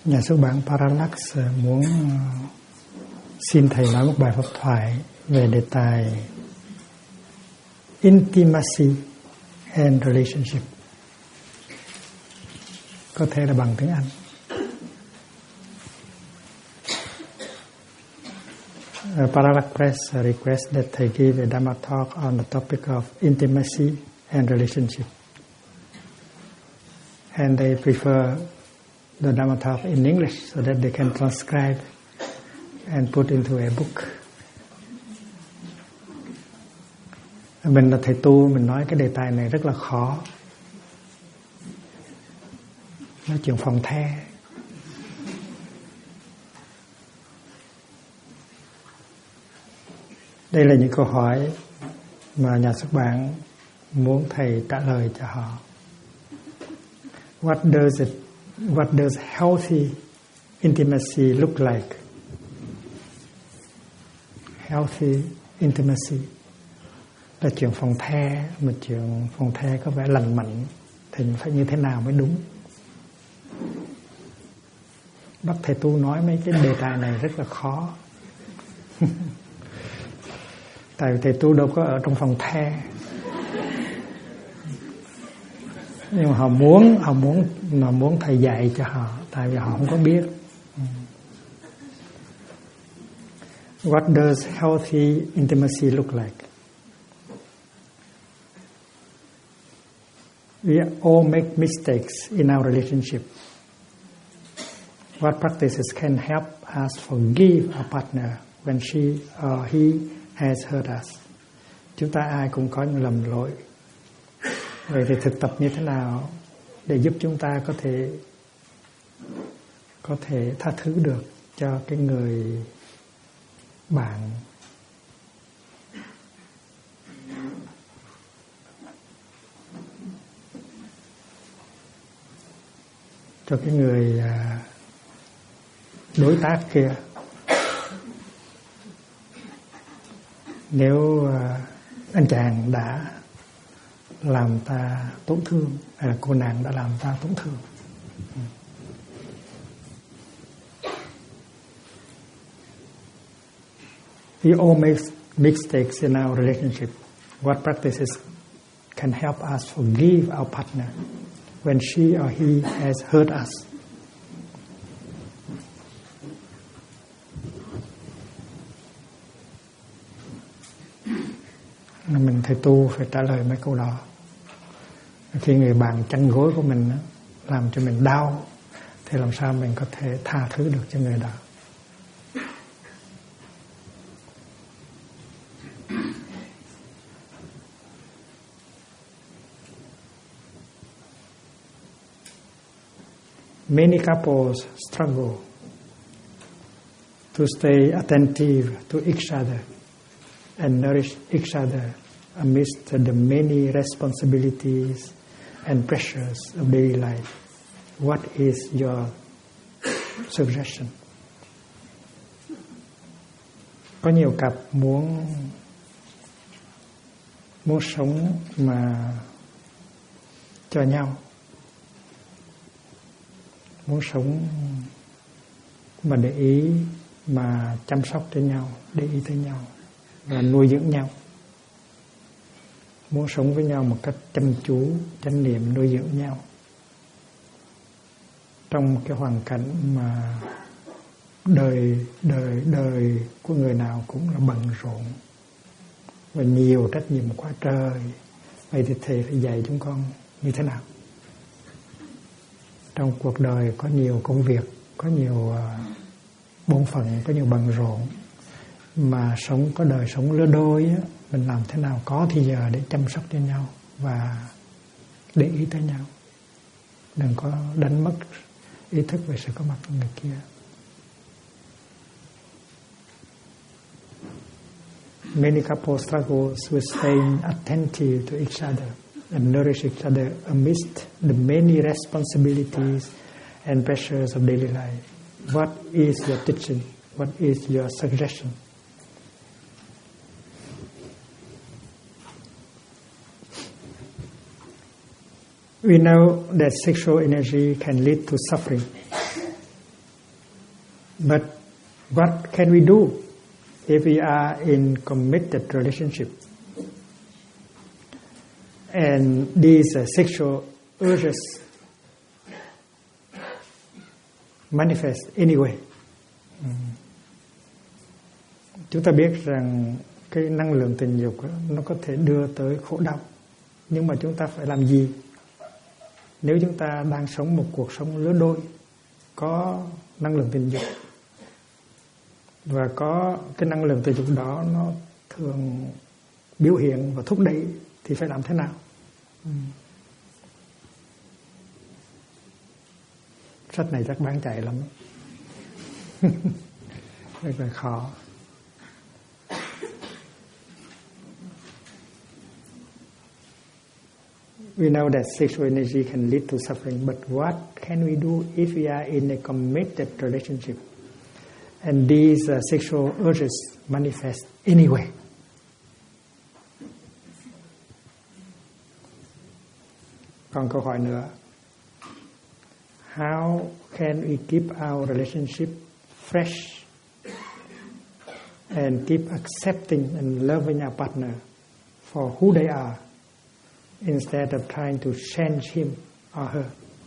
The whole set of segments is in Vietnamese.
Nhà xuất bản Parallax muốn xin thầy nói một bài pháp thoại về đề tài Intimacy and Relationship, có thể là bằng tiếng Anh. Parallax Press requests that thầy give a Dhamma talk on the topic of intimacy and relationship, and they prefer the Dhamma talk in English so that they can transcribe and put into a book. Mình là thầy tu, mình nói cái đề tài này rất là khó. Nói chuyện phòng the. Đây là những câu hỏi mà nhà xuất bản muốn thầy trả lời cho họ. What does healthy intimacy look like? Healthy intimacy là chuyện phòng the, mà chuyện phòng the có vẻ lành mạnh thì phải như thế nào mới đúng. Bắt thầy tu nói mấy cái đề tài này rất là khó. Tại vì thầy tu đâu có ở trong phòng the. Nhưng mà họ muốn thầy dạy cho họ, tại vì họ không có biết. What does healthy intimacy look like? We all make mistakes in our relationship. What practices can help us forgive our partner when she or he has hurt us? Chúng ta ai cũng có những lầm lỗi. Vậy thì thực tập như thế nào để giúp chúng ta có thể tha thứ được cho cái người bạn cho cái người đối tác kia. Nếu anh chàng đã làm ta tổn thương, hay là cô nàng đã làm ta tổn thương. We all make mistakes in our relationship. What practices can help us forgive our partner when she or he has hurt us? Mình thầy tu phải trả lời mấy câu đó. Khi người bạn chăn gối của mình làm cho mình đau, thì làm sao mình có thể tha thứ được cho người đó? Many couples struggle to stay attentive to each other and nourish each other amidst the many responsibilities and pressures of daily life. What is your suggestion? Có nhiều cặp muốn sống mà cho nhau, muốn sống mà để ý, mà chăm sóc cho nhau, để ý tới nhau và nuôi dưỡng nhau. Muốn sống với nhau một cách chăm chú, chánh niệm, nuôi dưỡng nhau. Trong cái hoàn cảnh mà đời của người nào cũng là bận rộn và nhiều trách nhiệm quá trời. Vậy thì thầy phải dạy chúng con như thế nào? Trong cuộc đời có nhiều công việc, có nhiều bổn phận, có nhiều bận rộn, mà có đời sống lứa đôi á, mình làm thế nào có thì giờ để chăm sóc cho nhau và để ý tới nhau, đừng có đánh mất ý thức về sự có mặt của người kia. Many couples struggle with staying attentive to each other and nourish each other amidst the many responsibilities and pressures of daily life. What is your teaching? What is your suggestion? We know that sexual energy can lead to suffering But what can we do if we are in committed relationship and these sexual urges manifest anyway? Chúng ta biết rằng cái năng lượng tình dục đó, nó có thể đưa tới khổ đau. Nhưng mà chúng ta phải làm gì nếu chúng ta đang sống một cuộc sống lứa đôi có năng lượng tình dục, và có cái năng lượng tình dục đó nó thường biểu hiện và thúc đẩy, thì phải làm thế nào? Sách này chắc bán chạy lắm. Rất là khó. We know that sexual energy can lead to suffering, but what can we do if we are in a committed relationship and these sexual urges manifest anyway? Còn câu hỏi nữa. How can we keep our relationship fresh and keep accepting and loving our partner for who they are, instead of trying to change him or her?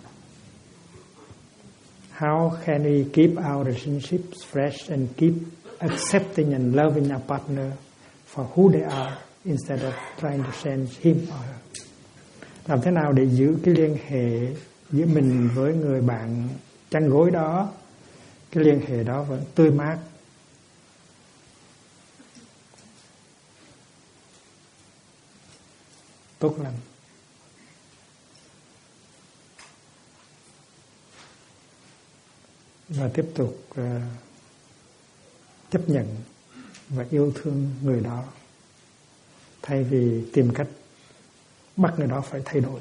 How can we keep our relationships fresh and keep accepting and loving our partner for who they are, instead of trying to change him or her? Làm thế nào để giữ cái liên hệ giữa mình với người bạn chăn gối đó, cái liên hệ đó vẫn tươi mát, tốt lành. Và tiếp tục chấp nhận và yêu thương người đó, thay vì tìm cách bắt người đó phải thay đổi.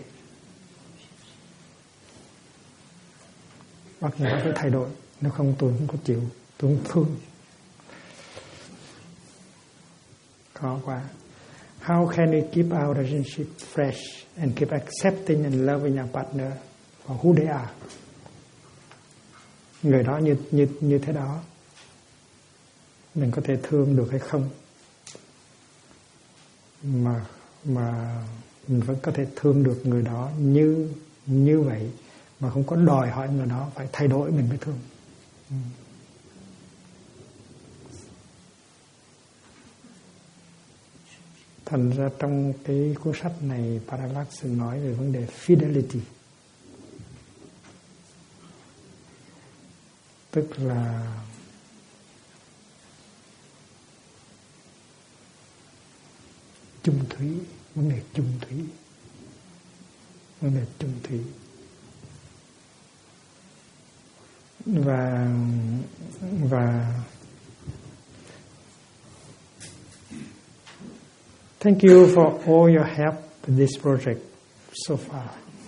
Bắt người đó phải thay đổi, nếu không tôi không có chịu, tôi không thương. Khó quá. How can we keep our relationship fresh and keep accepting and loving our partner for who they are? Người đó như thế đó, mình có thể thương được hay không? Mà mình vẫn có thể thương được người đó như vậy, mà không có đòi hỏi người đó phải thay đổi mình mới thương. Thành ra trong cái cuốn sách này, Parallax nói về vấn đề fidelity, tức là chung thủy, vấn đề chung thủy, vấn đề chung thủy. Và thank you for all your help with this project so far.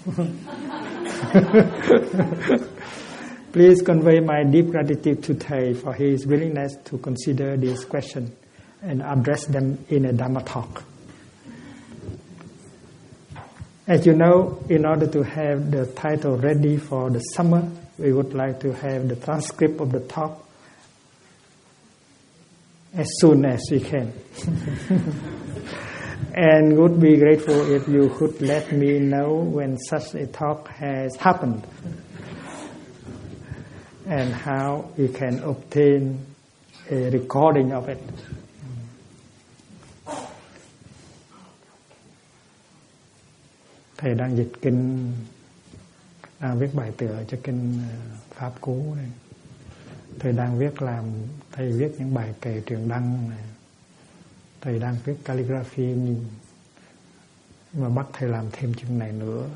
Please convey my deep gratitude to Thầy for his willingness to consider these questions and address them in a Dhamma talk. As you know, in order to have the title ready for the summer, we would like to have the transcript of the talk as soon as we can. And would be grateful if you could let me know when such a talk has happened and how we can obtain a recording of it. Thầy đang dịch kinh, đang viết bài tựa cho kinh Pháp Cú này. Thầy đang thầy viết những bài kệ truyền đăng này. Thầy đang viết calligraphy, mà bắt thầy làm thêm chừng này nữa.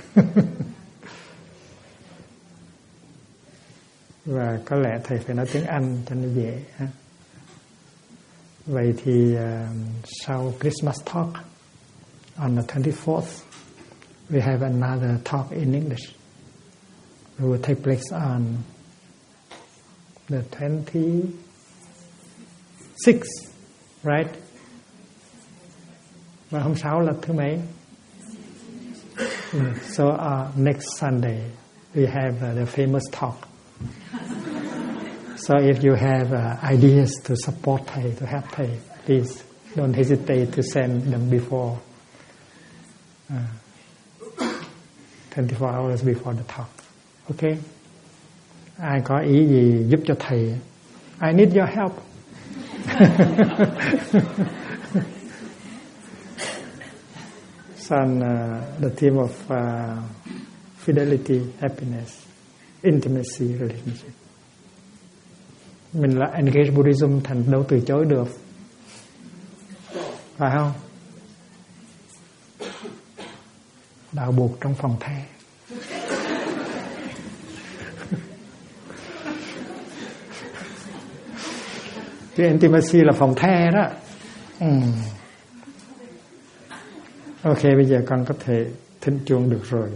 Và có lẽ thầy phải nói tiếng Anh cho nó dễ. Vậy thì sau Christmas talk on the 24th, we have another talk in English. It will take place on the 26th, right? Và hôm sau là thứ mấy? So next Sunday we have the famous talk. So if you have ideas to support thầy, to help thầy, please don't hesitate to send them before 24 hours before the talk. Okay? Ai có ý gì giúp cho thầy? I need your help. On the theme of fidelity, happiness, intimacy, relationship. Mình là engage Buddhism, thành đâu từ chối được, phải không? Đạo buộc trong phòng the. Cái intimacy là phòng the đó. Ok, bây giờ con có thể thính chuông được rồi.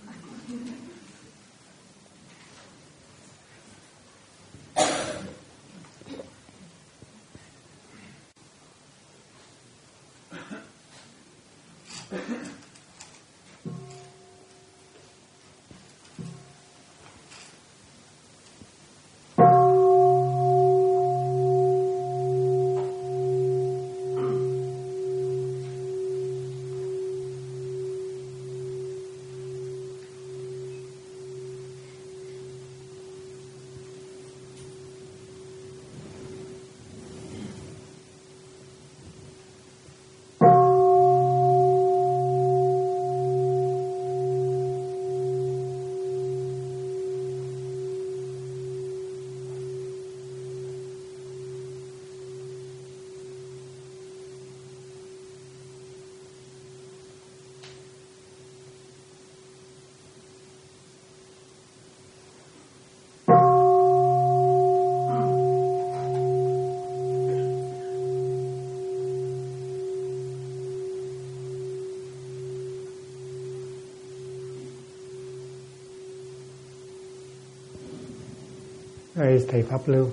Đây thầy Pháp Lưu.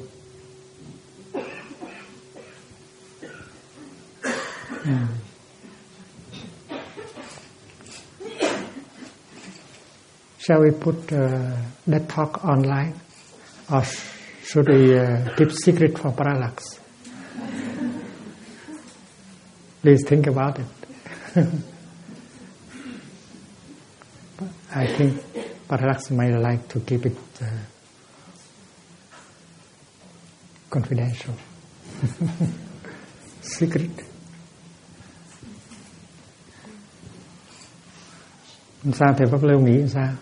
Shall we put that talk online, or should we keep secret for Parallax? Please think about it. I think Parallax might like to keep it confidential. Secret. Sao thầy Pháp Lưu nghĩ sao?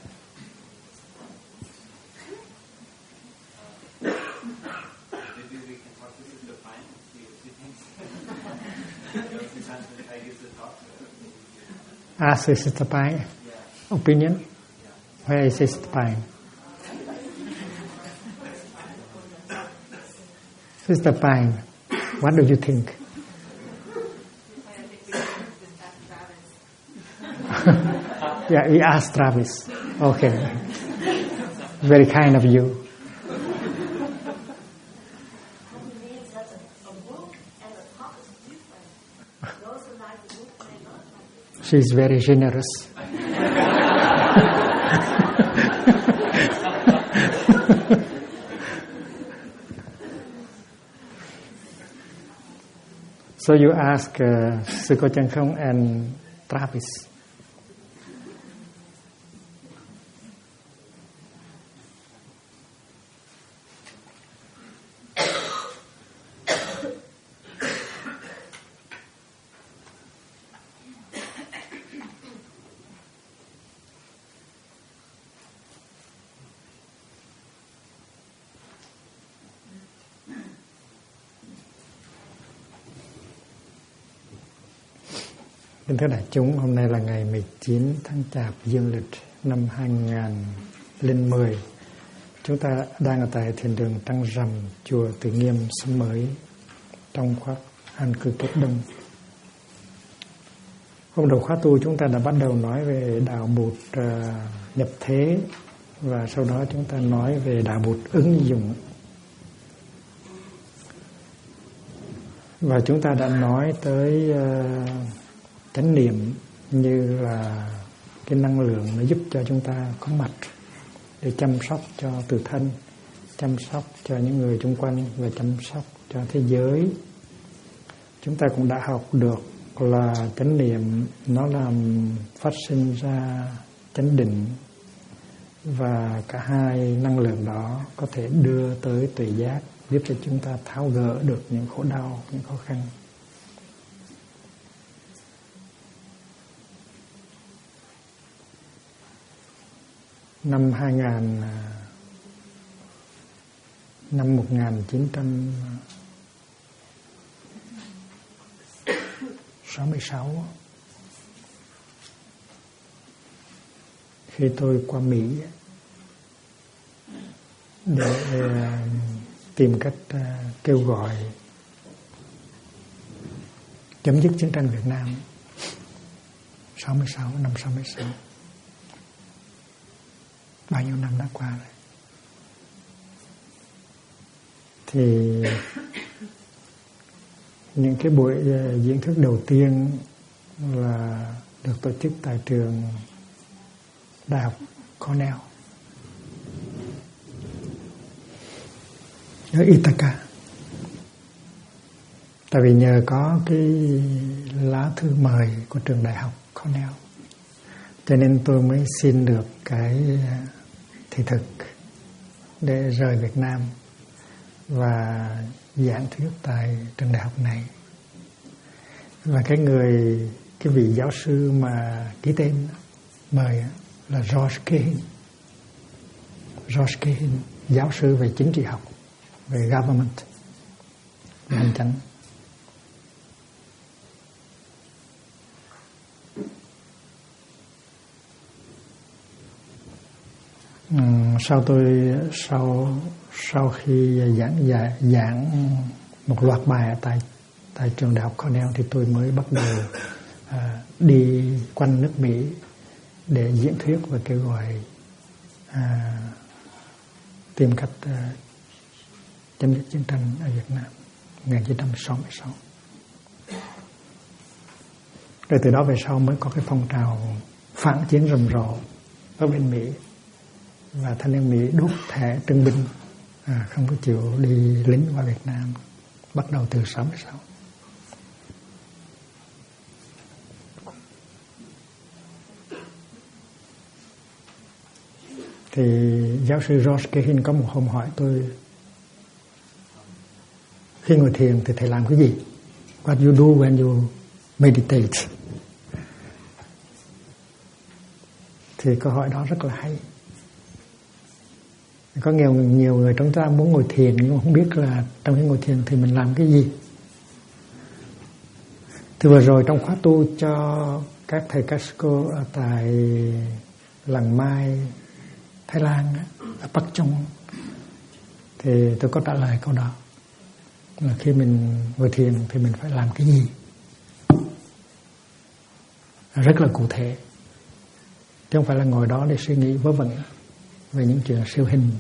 Sister Pai, opinion? Where is Sister Pai? Sister Pai, what do you think? Yeah, he asked Travis. Okay. Very kind of you. She's very generous. So you ask Sư Cô Chân Không and Travis. Kính thưa đại chúng, hôm nay là ngày 19 tháng Chạp Dương lịch năm 2010. Chúng ta đang ở tại thiền đường Trăng Rằm, chùa Từ Nghiêm, Xóm Mới, trong khóa an cư Kết Đông. Hôm đầu khóa tu chúng ta đã bắt đầu nói về đạo Bụt nhập thế, và sau đó chúng ta nói về đạo Bụt ứng dụng. Và chúng ta đã nói tới chánh niệm như là cái năng lượng nó giúp cho chúng ta có mặt để chăm sóc cho tự thân, chăm sóc cho những người xung quanh và chăm sóc cho thế giới. Chúng ta cũng đã học được là chánh niệm nó làm phát sinh ra chánh định, và cả hai năng lượng đó có thể đưa tới tuệ giác, giúp cho chúng ta tháo gỡ được những khổ đau, những khó khăn. Năm 1966, khi tôi qua Mỹ để tìm cách kêu gọi chấm dứt chiến tranh Việt Nam, năm 66, bao nhiêu năm đã qua rồi, thì những cái buổi diễn thuyết đầu tiên là được tổ chức tại trường Đại học Cornell ở Ithaca. Tại vì nhờ có cái lá thư mời của trường Đại học Cornell, cho nên tôi mới xin được cái thị thực để rời Việt Nam và giảng thuyết tại trường đại học này. Và cái vị giáo sư mà ký tên mời là George Cahin, giáo sư về chính trị học, về government, về hành chánh. Sau khi giảng một loạt bài tại trường đại học Cornell thì tôi mới bắt đầu đi quanh nước Mỹ để diễn thuyết và kêu gọi tìm cách chấm dứt chiến tranh ở Việt Nam 1966. Rồi từ đó về sau mới có cái phong trào phản chiến rầm rộ ở bên Mỹ, và thanh niên Mỹ đốt thẻ trưng binh, không có chịu đi lính vào Việt Nam, bắt đầu từ 66. Thì giáo sư George Cahin có một hôm hỏi tôi, khi ngồi thiền thì thầy làm cái gì? What you do when you meditate? Thì câu hỏi đó rất là hay. Có nhiều người trong ta muốn ngồi thiền nhưng mà không biết là trong cái ngồi thiền thì mình làm cái gì. Thì vừa rồi trong khóa tu cho các thầy các cô ở tại Làng Mai, Thái Lan, ở Bắc Trung, thì tôi có trả lời câu đó là khi mình ngồi thiền thì mình phải làm cái gì, rất là cụ thể, chứ không phải là ngồi đó để suy nghĩ vớ vẩn về những chuyện siêu hình.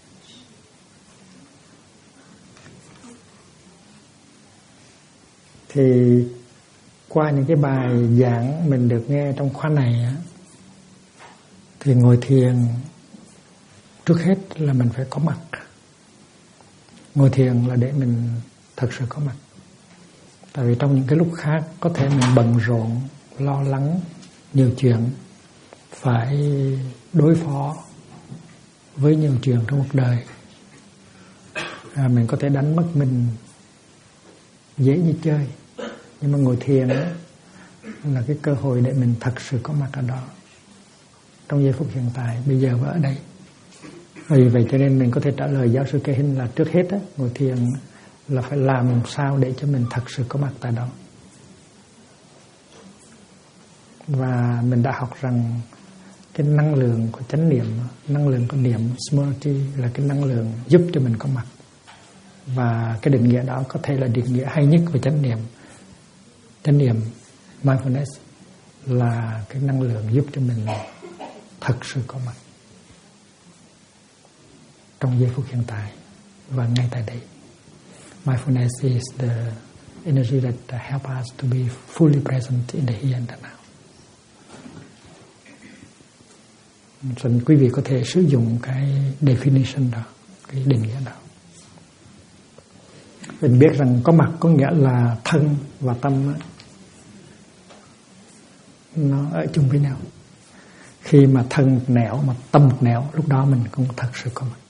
Thì qua những cái bài giảng mình được nghe trong khóa này á, thì ngồi thiền trước hết là mình phải có mặt. Ngồi thiền là để mình thật sự có mặt. Tại vì trong những cái lúc khác có thể mình bận rộn, lo lắng, nhiều chuyện, phải đối phó với nhiều chuyện trong cuộc đời. Mình có thể đánh mất mình dễ như chơi. Nhưng mà ngồi thiền đó, là cái cơ hội để mình thật sự có mặt ở đó, trong giây phút hiện tại, bây giờ và ở đây. Vì vậy cho nên mình có thể trả lời giáo sư Cahin là trước hết á, ngồi thiền là phải làm sao để cho mình thật sự có mặt tại đó. Và mình đã học rằng cái năng lượng của chánh niệm, năng lượng của niệm Smriti là cái năng lượng giúp cho mình có mặt. Và cái định nghĩa đó có thể là định nghĩa hay nhất về chánh niệm. Chánh niệm mindfulness là cái năng lượng giúp cho mình thật sự có mặt trong giây phút hiện tại và ngay tại đây. Mindfulness is the energy that help us to be fully present in the here and the now. Nên quý vị có thể sử dụng cái definition đó cái định nghĩa đó. Mình biết rằng có mặt có nghĩa là thân và tâm nó ở chung với nhau. Khi mà thân một nẻo mà tâm một nẻo, lúc đó mình cũng thật sự có mặt.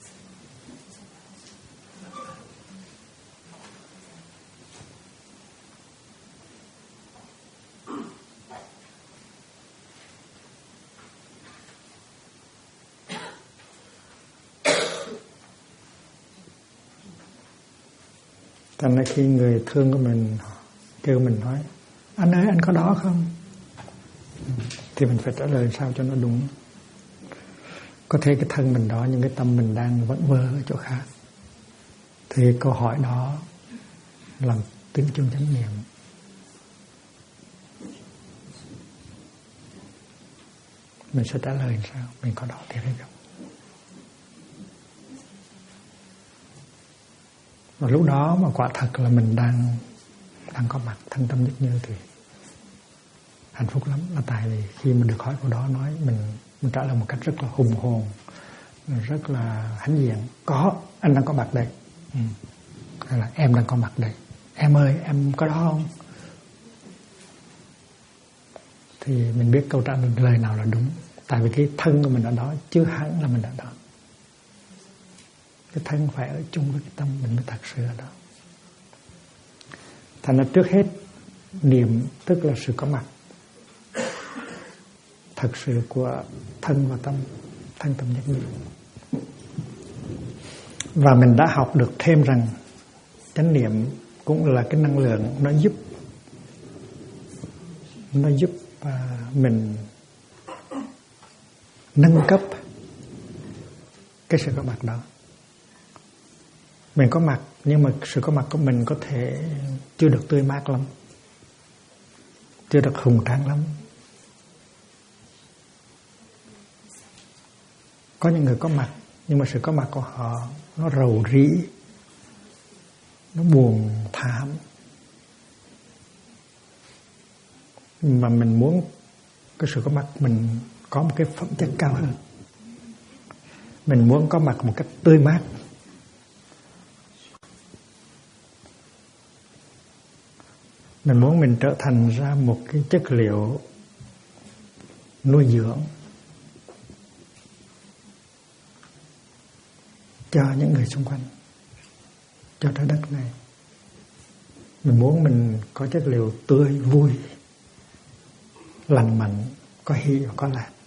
Thành ra khi người thương của mình kêu mình nói anh ơi anh có đó không, thì mình phải trả lời sao cho nó đúng. Có thể cái thân mình đó nhưng cái tâm mình đang vẫn vơ ở chỗ khác, thì câu hỏi đó làm tính chung chánh niệm. Mình sẽ trả lời sao mình có đó thì hay không. Và lúc đó mà quả thật là mình đang có mặt thân tâm nhất như thì hạnh phúc lắm. Là tại vì khi mình được hỏi câu đó nói mình trả lời một cách rất là hùng hồn, rất là hãnh diện. Có, anh đang có mặt đây. Hay là em đang có mặt đây. Em ơi, em có đó không? Thì mình biết câu trả lời nào là đúng. Tại vì cái thân của mình ở đó chứ hẳn là mình ở đó. Cái thân phải ở chung với cái tâm mình mới thật sự ở đó. Thành ra trước hết niệm tức là sự có mặt thật sự của thân và tâm, thân tâm nhất niệm. Và mình đã học được thêm rằng chánh niệm cũng là cái năng lượng nó giúp mình nâng cấp cái sự có mặt đó. Mình có mặt nhưng mà sự có mặt của mình có thể chưa được tươi mát lắm, chưa được hùng tráng lắm. Có những người có mặt nhưng mà sự có mặt của họ nó rầu rĩ, nó buồn thảm. Mà mình muốn cái sự có mặt mình có một cái phẩm chất cao hơn. Mình muốn có mặt một cách tươi mát. Mình muốn mình trở thành ra một cái chất liệu nuôi dưỡng cho những người xung quanh, cho trái đất này. Mình muốn mình có chất liệu tươi, vui, lành mạnh, có hy và có lạc.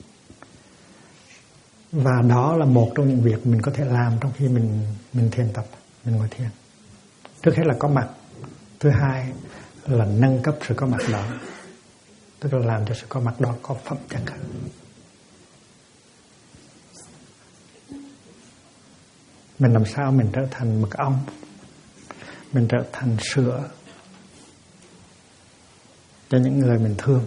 Và đó là một trong những việc mình có thể làm trong khi mình thiền tập, mình ngồi thiền. Trước hết là có mặt. Thứ hai là nâng cấp sự có mặt đó, tức là làm cho sự có mặt đó có phẩm chất hơn. Mình làm sao mình trở thành mật ong, mình trở thành sữa cho những người mình thương,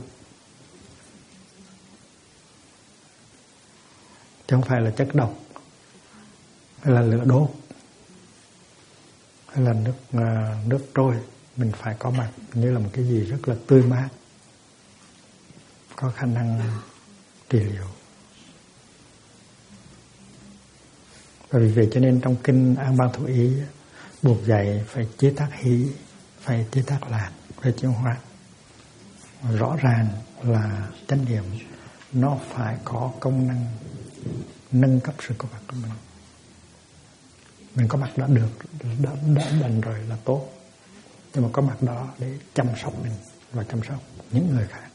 chứ không phải là chất độc hay là lửa đốt hay là nước trôi. Mình phải có mặt như là một cái gì rất là tươi mát, có khả năng trị liệu. Và vì vậy cho nên trong kinh An Ban Thủ Ý buộc dạy phải chế tác hỷ, phải chế tác lạc, phải chuyển hóa. Rõ ràng là chánh niệm nó phải có công năng nâng cấp sự có mặt của mình. Mình có mặt đã được, đã đành rồi là tốt. Nhưng mà có mặt đó để chăm sóc mình và chăm sóc những người khác.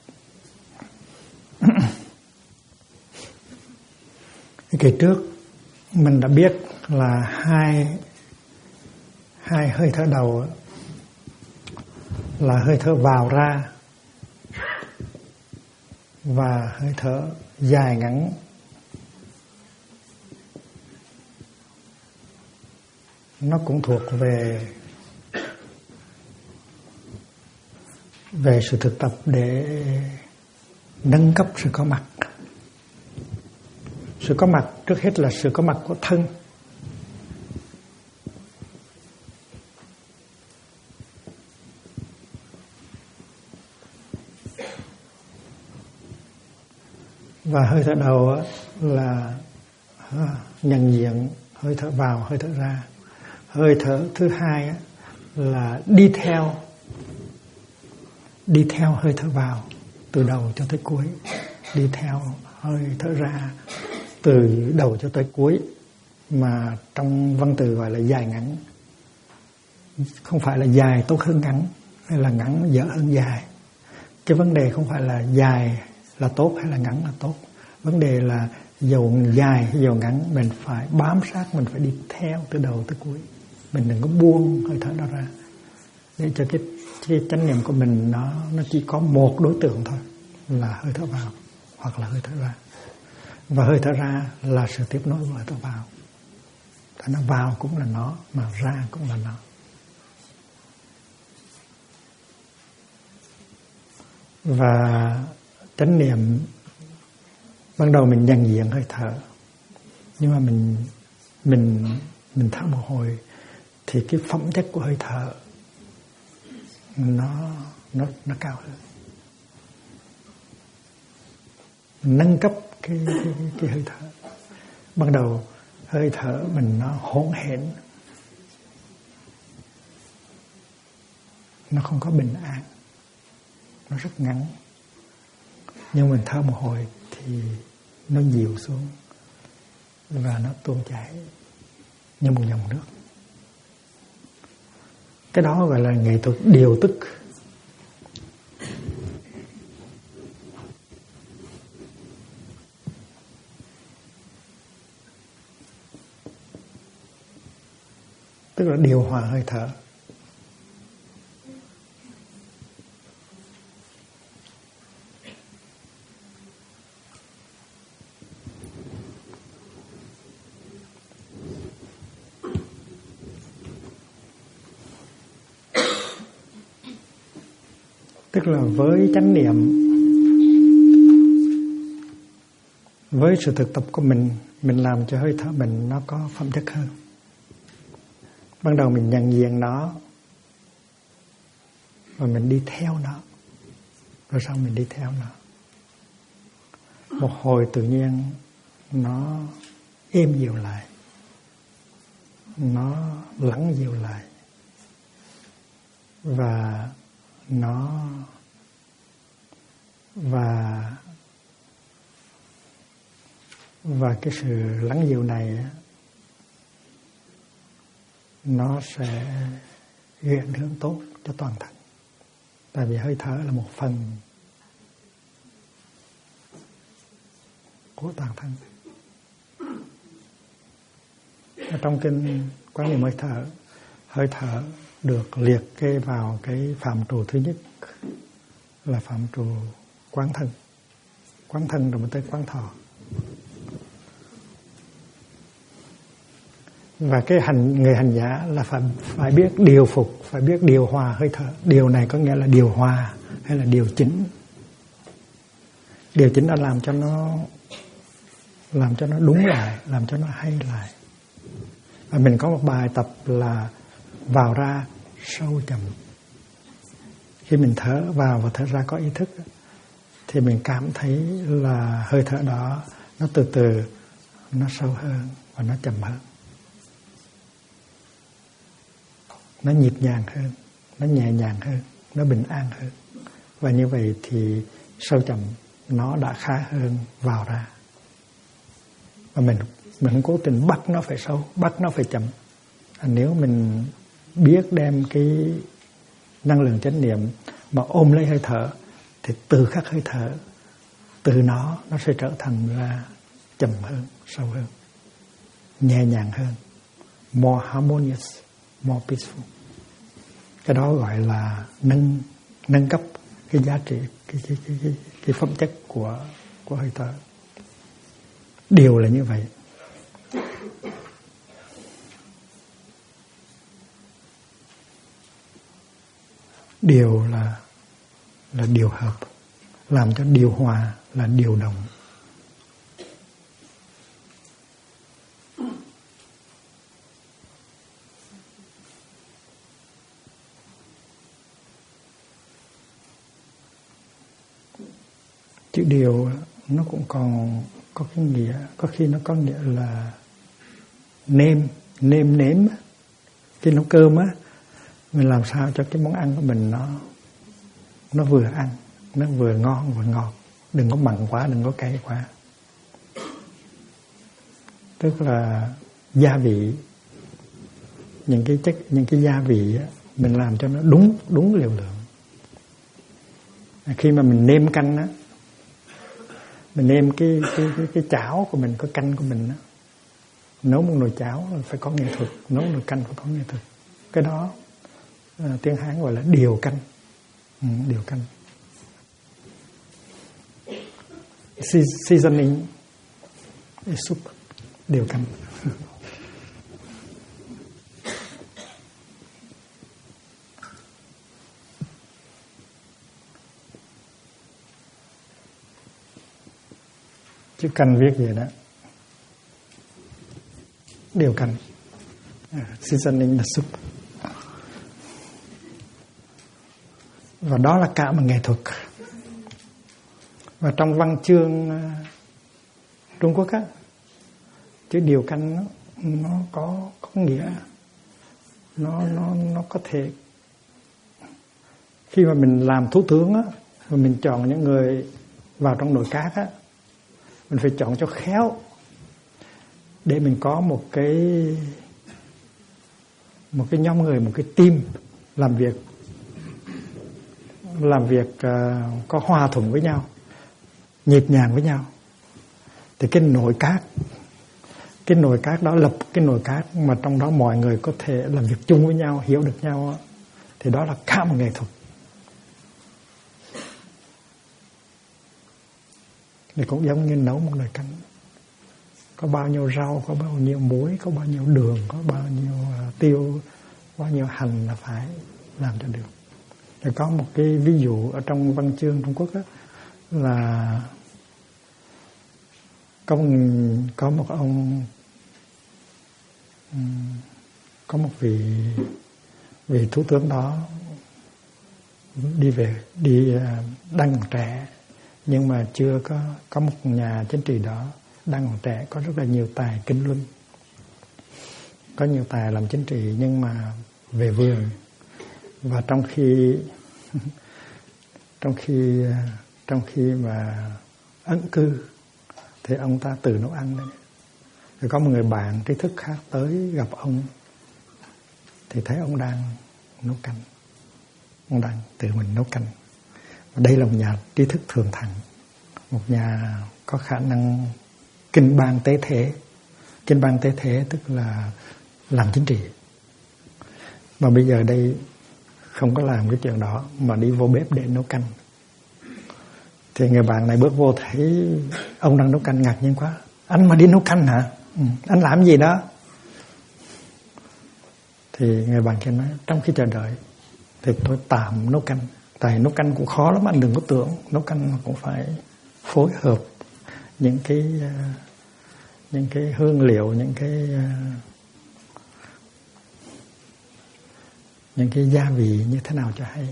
Kỳ trước mình đã biết là hai hơi thở đầu là hơi thở vào ra và hơi thở dài ngắn. Nó cũng thuộc về sự thực tập để nâng cấp sự có mặt. Sự có mặt trước hết là sự có mặt của thân. Và hơi thở đầu là nhận diện hơi thở vào, hơi thở ra. Hơi thở thứ hai là đi theo hơi thở vào từ đầu cho tới cuối, đi theo hơi thở ra từ đầu cho tới cuối, mà trong văn từ gọi là dài ngắn. Không phải là dài tốt hơn ngắn, hay là ngắn dở hơn dài. Cái vấn đề không phải là dài là tốt hay là ngắn là tốt. Vấn đề là dầu dài hay dầu ngắn, mình phải bám sát, mình phải đi theo từ đầu tới cuối. Mình đừng có buông hơi thở đó ra, để cho cái chánh niệm của mình nó chỉ có một đối tượng thôi, là hơi thở vào hoặc là hơi thở ra. Và hơi thở ra là sự tiếp nối với hơi thở vào. Thì nó vào cũng là nó, mà ra cũng là nó. Và chánh niệm ban đầu mình nhận diện hơi thở, nhưng mà mình thở một hồi thì cái phẩm chất của hơi thở nó cao hơn, nâng cấp cái hơi thở. Ban đầu hơi thở mình nó hỗn hển, nó không có bình an, nó rất ngắn. Nhưng mình thở một hồi thì nó dịu xuống và nó tuôn chảy như một dòng nước. Cái đó gọi là nghệ thuật điều tức. Tức là điều hòa hơi thở. Tức là với chánh niệm, với sự thực tập của mình làm cho hơi thở mình nó có phẩm chất hơn. Ban đầu mình nhận diện nó và mình đi theo nó, rồi sau mình đi theo nó. Một hồi tự nhiên nó êm dịu lại, nó lắng dịu lại, và cái sự lắng dịu này nó sẽ gây ảnh hưởng tốt cho toàn thân. Tại vì hơi thở là một phần của toàn thân. Ở trong kinh Quán Niệm hơi thở được liệt kê vào cái phạm trù thứ nhất là phạm trù quán thân. Quán thân rồi mới tới quán thọ. Và cái người hành giả là phải biết điều phục, phải biết điều hòa hơi thở. Điều này có nghĩa là điều hòa hay là điều chỉnh. Điều chỉnh là làm cho nó đúng lại, làm cho nó hay lại. Và mình có một bài tập là vào ra sâu chậm. Khi mình thở vào và thở ra có ý thức thì mình cảm thấy là hơi thở đó nó từ từ nó sâu hơn và nó chậm hơn, nó nhịp nhàng hơn, nó nhẹ nhàng hơn, nó bình an hơn. Và như vậy thì sâu chậm nó đã khá hơn vào ra. Và mình không cố tình bắt nó phải sâu, bắt nó phải chậm. Nếu mình biết đem cái năng lượng chánh niệm mà ôm lấy hơi thở thì từ khắc hơi thở, từ nó sẽ trở thành ra chậm hơn, sâu hơn, nhẹ nhàng hơn, more harmonious, more peaceful. Cái đó gọi là nâng cấp cái giá trị, cái phẩm chất của hơi thở. Điều là như vậy. Điều là điều hợp, làm cho điều hòa là điều động. Chữ điều nó cũng còn có cái nghĩa, có khi nó có nghĩa là nêm khi nấu cơm á, mình làm sao cho cái món ăn của mình nó vừa ăn, nó vừa ngon vừa ngọt, đừng có mặn quá, đừng có cay quá. Tức là gia vị, những cái gia vị á, mình làm cho nó đúng liều lượng. Khi mà mình nêm canh á, mình nêm cái chảo của mình, cái canh của mình á, nấu một nồi cháo phải có nghệ thuật, nấu nồi canh phải có nghệ thuật. Cái đó tiếng Hán gọi là điều canh. Điều canh. Seasoning a soup, điều canh. Chứ canh viết gì đó, điều canh, seasoning the soup. Và đó là cả một nghệ thuật. Và trong văn chương Trung Quốc á, chữ điều canh nó có nghĩa, nó có thể, khi mà mình làm thủ tướng á, và mình chọn những người vào trong nồi cát á, mình phải chọn cho khéo để mình có một cái nhóm người, một cái team làm việc có hòa thuận với nhau, nhịp nhàng với nhau. Thì cái nồi cát đó, lập cái nồi cát mà trong đó mọi người có thể làm việc chung với nhau, hiểu được nhau, thì đó là cả một nghệ thuật. Thì cũng giống như nấu một nồi canh, có bao nhiêu rau, có bao nhiêu muối, có bao nhiêu đường, có bao nhiêu tiêu, bao nhiêu hành là phải làm cho được. Thì có một cái ví dụ ở trong văn chương Trung Quốc đó, là có một ông, có một vị thủ tướng đó đi đang còn trẻ, nhưng mà chưa có một nhà chính trị đó đang còn trẻ, có rất là nhiều tài kinh luân, có nhiều tài làm chính trị, nhưng mà về vườn. Và trong khi mà ẩn cư thì ông ta tự nấu ăn đấy. Rồi có một người bạn trí thức khác tới gặp ông, thì thấy ông đang nấu canh, ông đang tự mình nấu canh. Và đây là một nhà trí thức thượng thặng, một nhà có khả năng kinh ban tế thế. Kinh ban tế thế tức là làm chính trị. Mà bây giờ đây không có làm cái chuyện đó, mà đi vô bếp để nấu canh. Thì người bạn này bước vô thấy ông đang nấu canh, ngạc nhiên quá. Anh mà đi nấu canh hả? Anh làm gì đó? Thì người bạn kia nói, trong khi chờ đợi thì tôi tạm nấu canh. Tại nấu canh cũng khó lắm, anh đừng có tưởng. Nấu canh cũng phải phối hợp những cái hương liệu, những cái gia vị như thế nào cho hay.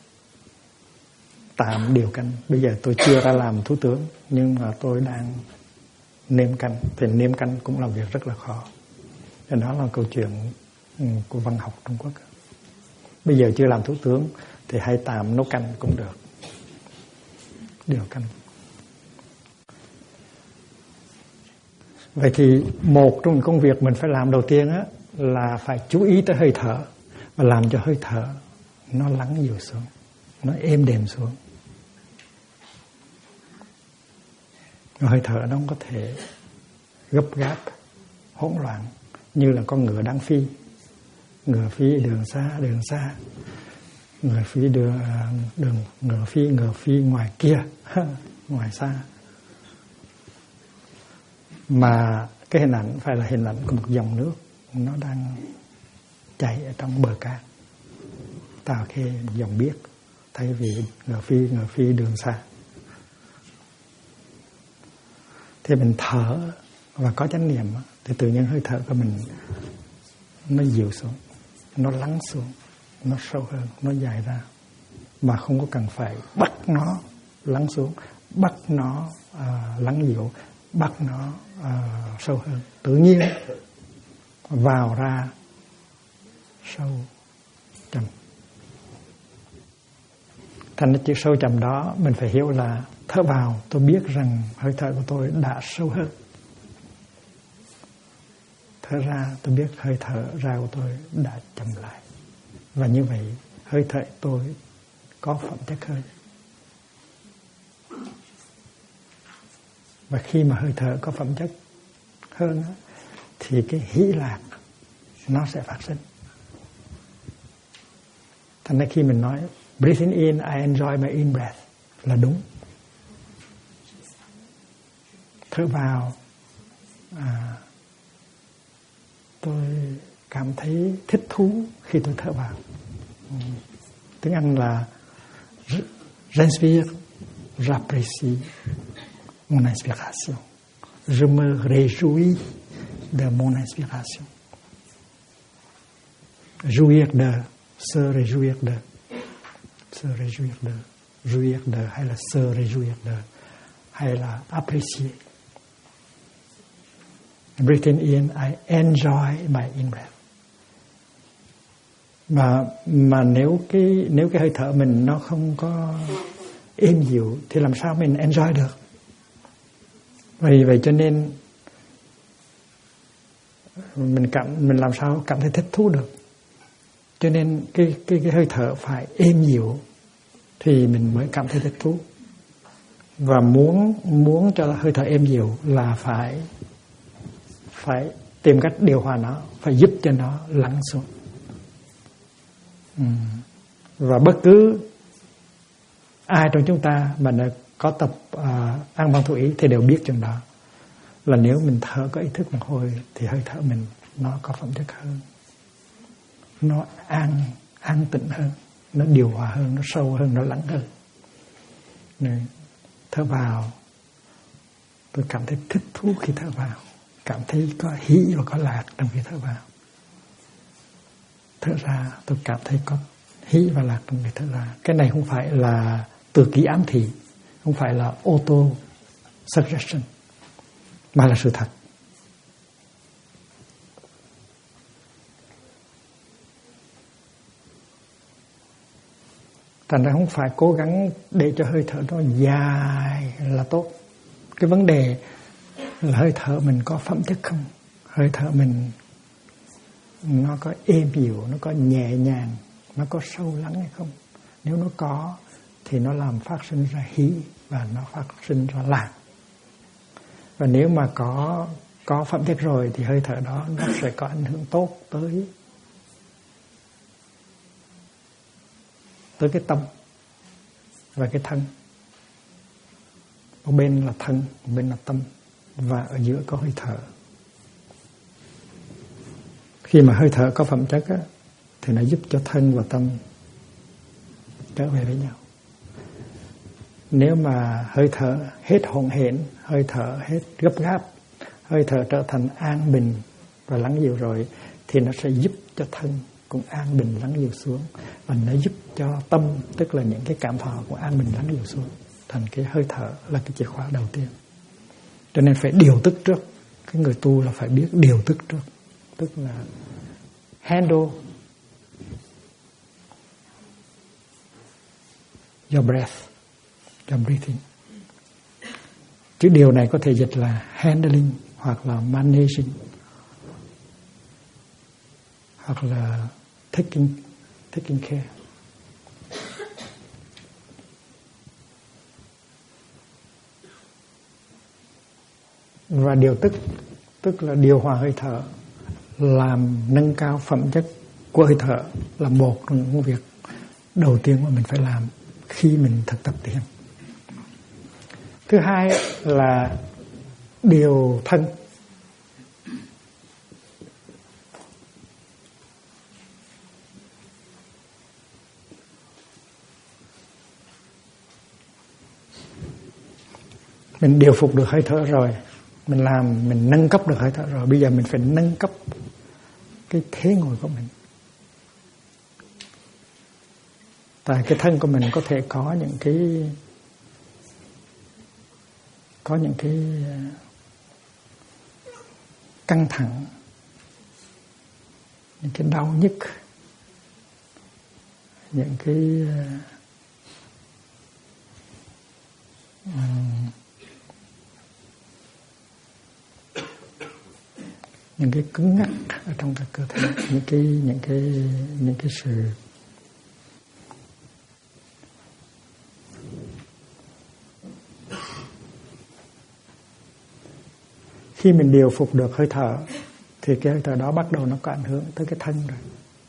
Tạm điều canh. Bây giờ tôi chưa ra làm thủ tướng, nhưng mà tôi đang nêm canh. Thì nêm canh cũng là việc rất là khó. Thì đó là câu chuyện của văn học Trung Quốc. Bây giờ chưa làm thủ tướng thì hay tạm nấu canh cũng được. Điều canh. Vậy thì một trong những công việc mình phải làm đầu tiên á, là phải chú ý tới hơi thở, và làm cho hơi thở nó lắng dịu xuống, nó êm đềm xuống. Hơi thở nó không có thể gấp gáp, hỗn loạn như là con ngựa đang phi. Ngựa phi đường xa, ngựa phi ngoài kia, ngoài xa. Mà cái hình ảnh phải là hình ảnh của một dòng nước, nó đang chảy ở trong bờ cát. Tà Khê, một dòng biếc, thay vì ngựa phi đường xa. Thì mình thở và có chánh niệm thì tự nhiên hơi thở của mình nó dịu xuống, nó lắng xuống, nó sâu hơn, nó dài ra, mà không có cần phải bắt nó lắng xuống, bắt nó lắng dịu, bắt nó sâu hơn. Tự nhiên vào ra sâu chậm. Thành cái chữ sâu chậm đó mình phải hiểu là thở vào tôi biết rằng hơi thở của tôi đã sâu hơn. Thở ra tôi biết hơi thở ra của tôi đã chậm lại. Và như vậy hơi thở tôi có phẩm chất hơn. Và khi mà hơi thở có phẩm chất hơn thì cái hỷ lạc nó sẽ phát sinh. Thành ra khi mình nói breathing in, I enjoy my in breath là đúng. Thở vào tôi cảm thấy thích thú khi tôi thở vào. Tiếng Anh là j'inspire, j'apprécie mon inspiration. Je me réjouis de mon inspiration. Jouir de, se réjouir de, se réjouir de, jouir de hay là se réjouir de hay là apprécier. Breathing in, I enjoy my in breath. Mà nếu cái hơi thở mình nó không có êm dịu thì làm sao mình enjoy được? Vì vậy cho nên mình làm sao cảm thấy thích thú được? Cho nên cái hơi thở phải êm dịu thì mình mới cảm thấy thích thú. Và muốn cho hơi thở êm dịu là phải tìm cách điều hòa nó, phải giúp cho nó lắng xuống. Và bất cứ ai trong chúng ta mà có tập an văn thủ ý thì đều biết chừng đó là nếu mình thở có ý thức một hồi thì hơi thở mình nó có phẩm chất hơn, nó an tịnh hơn, nó điều hòa hơn, nó sâu hơn, nó lắng hơn. Nên thở vào tôi cảm thấy thích thú khi thở vào, cảm thấy có hỷ và có lạc trong khi thở vào. Thở ra tôi cảm thấy có hỷ và lạc trong khi thở ra. Cái này không phải là tự kỷ ám thị, không phải là auto suggestion, mà là sự thật. Thành ra không phải cố gắng để cho hơi thở nó dài là tốt. Cái vấn đề là hơi thở mình có phẩm chất không? Hơi thở mình nó có êm dịu, nó có nhẹ nhàng, nó có sâu lắng hay không? Nếu nó có thì nó làm phát sinh ra hỷ và nó phát sinh ra lạc. Và nếu mà có phẩm chất rồi thì hơi thở đó nó sẽ có ảnh hưởng tốt tới cái tâm và cái thân. Một bên là thân, một bên là tâm, và ở giữa có hơi thở. Khi mà hơi thở có phẩm chất á, thì nó giúp cho thân và tâm trở về với nhau. Nếu mà hơi thở hết hỗn hển, hơi thở hết gấp gáp, hơi thở trở thành an bình và lắng dịu rồi, thì nó sẽ giúp cho thân cũng an bình lắng dịu xuống, và nó giúp cho tâm, tức là những cái cảm thọ cũng an bình lắng dịu xuống. Thành cái hơi thở là cái chìa khóa đầu tiên. Cho nên phải điều tức trước. Cái người tu là phải biết điều tức trước, tức là handle your breath, your breathing. Chữ điều này có thể dịch là handling hoặc là managing hoặc là taking care. Và điều tức là điều hòa hơi thở, làm nâng cao phẩm chất của hơi thở là một trong những việc đầu tiên mà mình phải làm khi mình thực tập thiền. Thứ hai là điều thân. Mình điều phục được hơi thở rồi, mình nâng cấp được hơi thở rồi, bây giờ mình phải nâng cấp cái thế ngồi của mình. Tại cái thân của mình có thể có những cái căng thẳng, những cái đau nhức, những cái cứng ngắc ở trong các cơ thể, những cái sự khi mình điều phục được hơi thở thì cái hơi thở đó bắt đầu nó có ảnh hưởng tới cái thân rồi.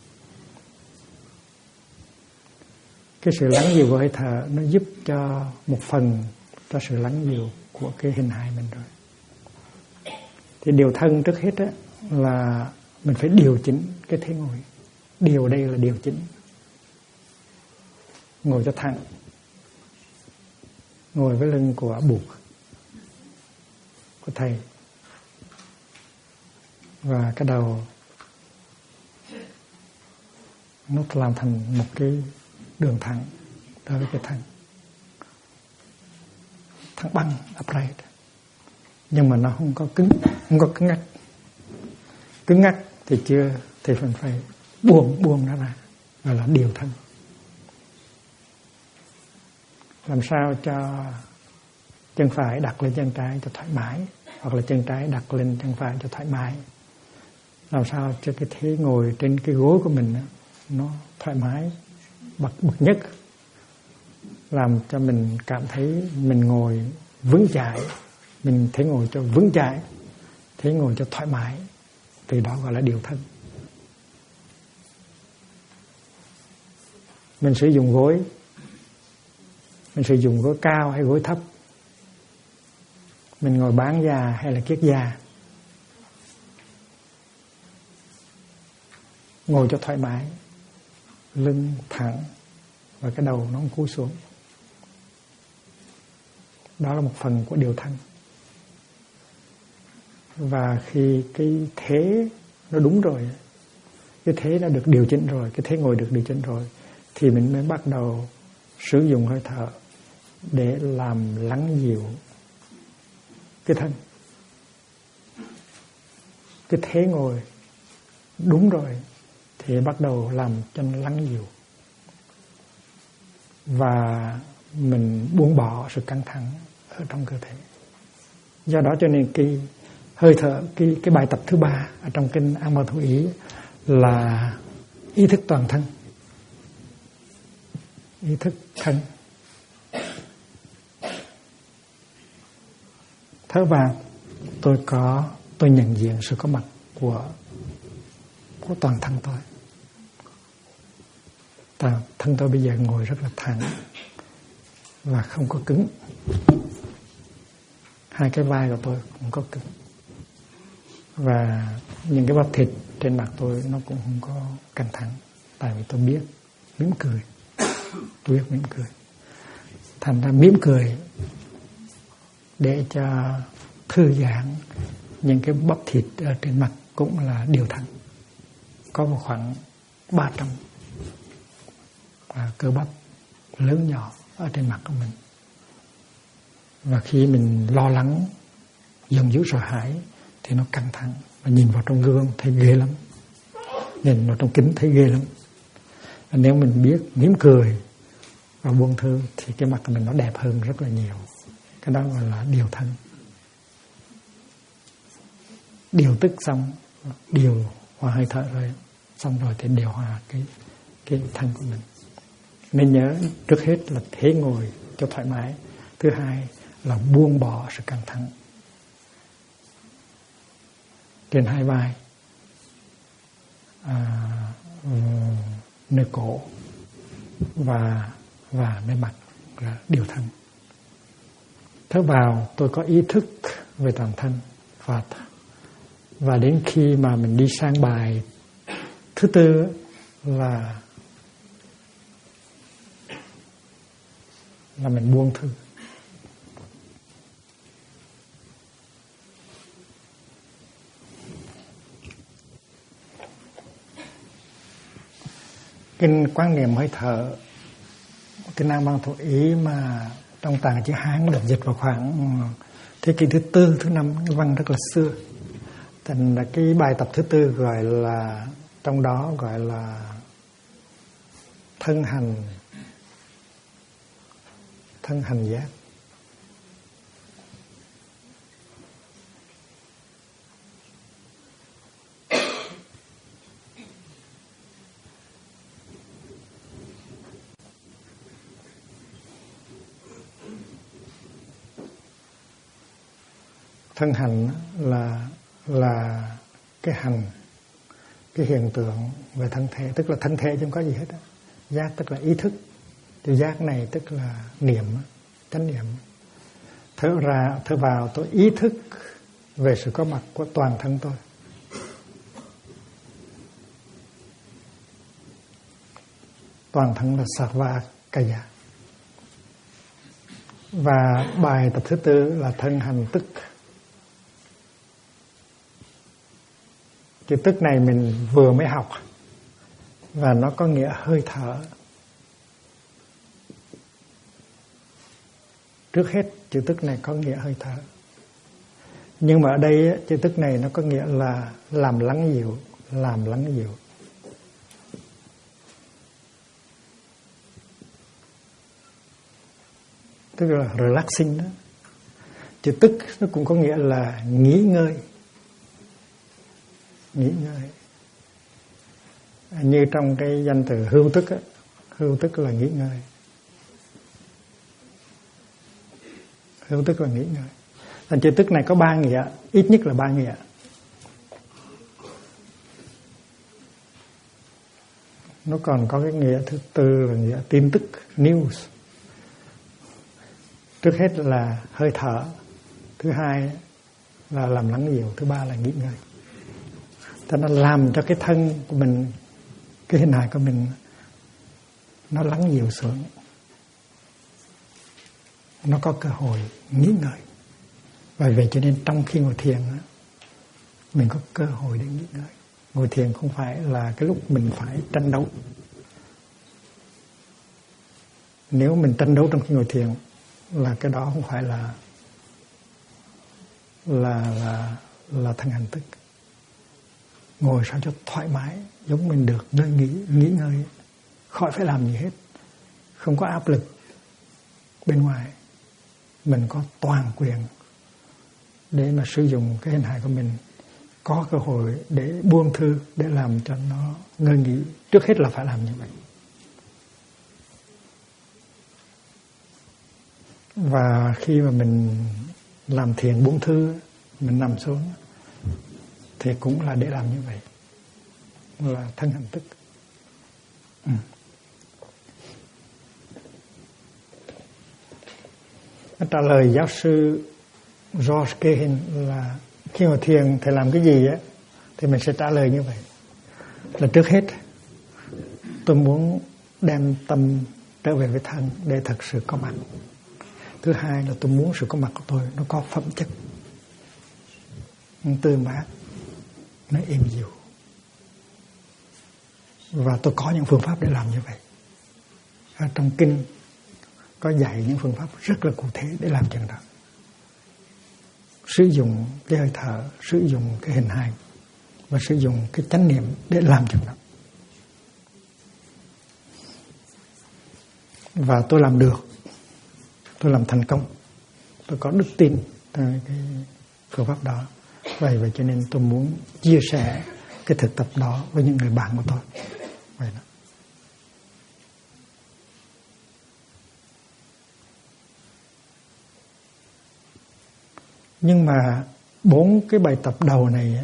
Cái sự lắng dịu của hơi thở nó giúp cho một phần cho sự lắng dịu của cái hình hài mình rồi. Thì điều thân trước hết á, là mình phải điều chỉnh cái thế ngồi. Điều đây là điều chỉnh. Ngồi cho thẳng. Ngồi với lưng của buộc của thầy. Và cái đầu nó làm thành một cái đường thẳng đối với cái thân. Thẳng băng, upright. Nhưng mà nó không có cứng ngắc. Cứng ngắc thì chưa, thì mình phải buông nó ra, gọi là điều thân. Làm sao cho chân phải đặt lên chân trái cho thoải mái, hoặc là chân trái đặt lên chân phải cho thoải mái. Làm sao cho cái thế ngồi trên cái gối của mình nó thoải mái, bậc nhất, làm cho mình cảm thấy mình ngồi vững chãi, mình thấy ngồi cho vững chãi, thấy ngồi cho thoải mái, từ đó gọi là điều thân. Mình sử dụng gối, mình sử dụng gối cao hay gối thấp, mình ngồi bán già hay là kiết già, ngồi cho thoải mái, lưng thẳng và cái đầu nó không cúi xuống. Đó là một phần của điều thân. Và khi cái thế nó đúng rồi, cái thế đã được điều chỉnh rồi, cái thế ngồi được điều chỉnh rồi, thì mình mới bắt đầu sử dụng hơi thở để làm lắng dịu cái thân. Cái thế ngồi đúng rồi thì bắt đầu làm cho nó lắng dịu. Và mình buông bỏ sự căng thẳng ở trong cơ thể. Do đó cho nên cái hơi thở, cái bài tập thứ 3 ở trong kinh An Bảo Thủ Ý là ý thức toàn thân. Ý thức thân. Thở vào, tôi nhận diện sự có mặt của toàn thân tôi. Thân tôi bây giờ ngồi rất là thẳng và không có cứng. Hai cái vai của tôi cũng có cứng. Và những cái bắp thịt trên mặt tôi nó cũng không có căng thẳng. Tại vì tôi biết mỉm cười. Tôi biết mỉm cười. Thành ra mỉm cười để cho thư giãn những cái bắp thịt ở trên mặt cũng là điều thân. Có một khoảng 300 cơ bắp lớn nhỏ ở trên mặt của mình. Và khi mình lo lắng, giận dữ, sợ hãi thì nó căng thẳng. Và nhìn vào trong gương thấy ghê lắm. Nhìn vào trong kính thấy ghê lắm. Và nếu mình biết mỉm cười và buông thư thì cái mặt của mình nó đẹp hơn rất là nhiều. Cái đó gọi là điều thân. Điều tức xong, điều hòa hơi thở rồi, xong rồi thì điều hòa cái thân của mình. Nên nhớ trước hết là thế ngồi cho thoải mái. Thứ hai là buông bỏ sự căng thẳng trên hai vai, nơi cổ và nơi mặt là điều thân. Thở vào tôi có ý thức về toàn thân và đến khi mà mình đi sang bài thứ 4 là mình buông thư. Kinh Quán Niệm Hơi Thở, kinh An Bảo Thủ Ý mà trong tạng chữ Hán được dịch vào khoảng thế kỷ thứ 4, thứ 5, văn rất là xưa. Thành là cái bài tập thứ 4 gọi là trong đó gọi là thân hành giác. Thân hành là cái hành, cái hiện tượng về thân thể, tức là thân thể chứ không có gì hết. Giác tức là ý thức, thì giác này tức là niệm, chánh niệm. Thở ra, thở vào, tôi ý thức về sự có mặt của toàn thân tôi. Toàn thân là Sarva Kaya. Và bài tập thứ tư là thân hành tức. Chữ tức này mình vừa mới học và nó có nghĩa hơi thở. Trước hết chữ tức này có nghĩa hơi thở. Nhưng mà ở đây chữ tức này nó có nghĩa là làm lắng dịu, làm lắng dịu. Tức là relaxing đó. Chữ tức nó cũng có nghĩa là nghỉ ngơi. Nghỉ ngơi. Như trong cái danh từ hưu tức á, hưu tức là nghỉ ngơi. Hưu tức là nghỉ ngơi. Thành chữ tức này có 3 nghĩa, ít nhất là 3 nghĩa. Nó còn có cái nghĩa thứ tư là nghĩa tin tức, news. Trước hết là hơi thở, thứ hai là làm lắng dịu, thứ ba là nghỉ ngơi. Thế nó làm cho cái thân của mình, cái hình hài của mình nó lắng dịu xuống, nó có cơ hội nghỉ ngơi. Bởi vậy cho nên trong khi ngồi thiền mình có cơ hội để nghỉ ngơi. Ngồi thiền không phải là cái lúc mình phải tranh đấu. Nếu mình tranh đấu trong khi ngồi thiền là cái đó không phải là thân hành tức. Ngồi sao cho thoải mái, giống mình được nơi nghỉ ngơi, khỏi phải làm gì hết, không có áp lực bên ngoài, mình có toàn quyền để mà sử dụng cái hình hài của mình, có cơ hội để buông thư, để làm cho nó ngơi nghỉ. Trước hết là phải làm như vậy. Và khi mà mình làm thiền buông thư, mình nằm xuống thì cũng là để làm như vậy, là thân hành tức. Nó trả lời giáo sư George Cahin là khi mà thiền thầy làm cái gì á, thì mình sẽ trả lời như vậy. Là trước hết tôi muốn đem tâm trở về với thân để thật sự có mặt. Thứ hai là tôi muốn sự có mặt của tôi nó có phẩm chất, nó tươi mát, nó êm dịu. Và tôi có những phương pháp để làm như vậy. Trong kinh có dạy những phương pháp rất là cụ thể để làm chuyện đó. Sử dụng cái hơi thở, sử dụng cái hình hài và sử dụng cái chánh niệm để làm chuyện đó. Và tôi làm được, tôi làm thành công, tôi có đức tin trong cái phương pháp đó. Vậy cho nên tôi muốn chia sẻ cái thực tập đó với những người bạn của tôi. Vậy đó. Nhưng mà 4 cái bài tập đầu này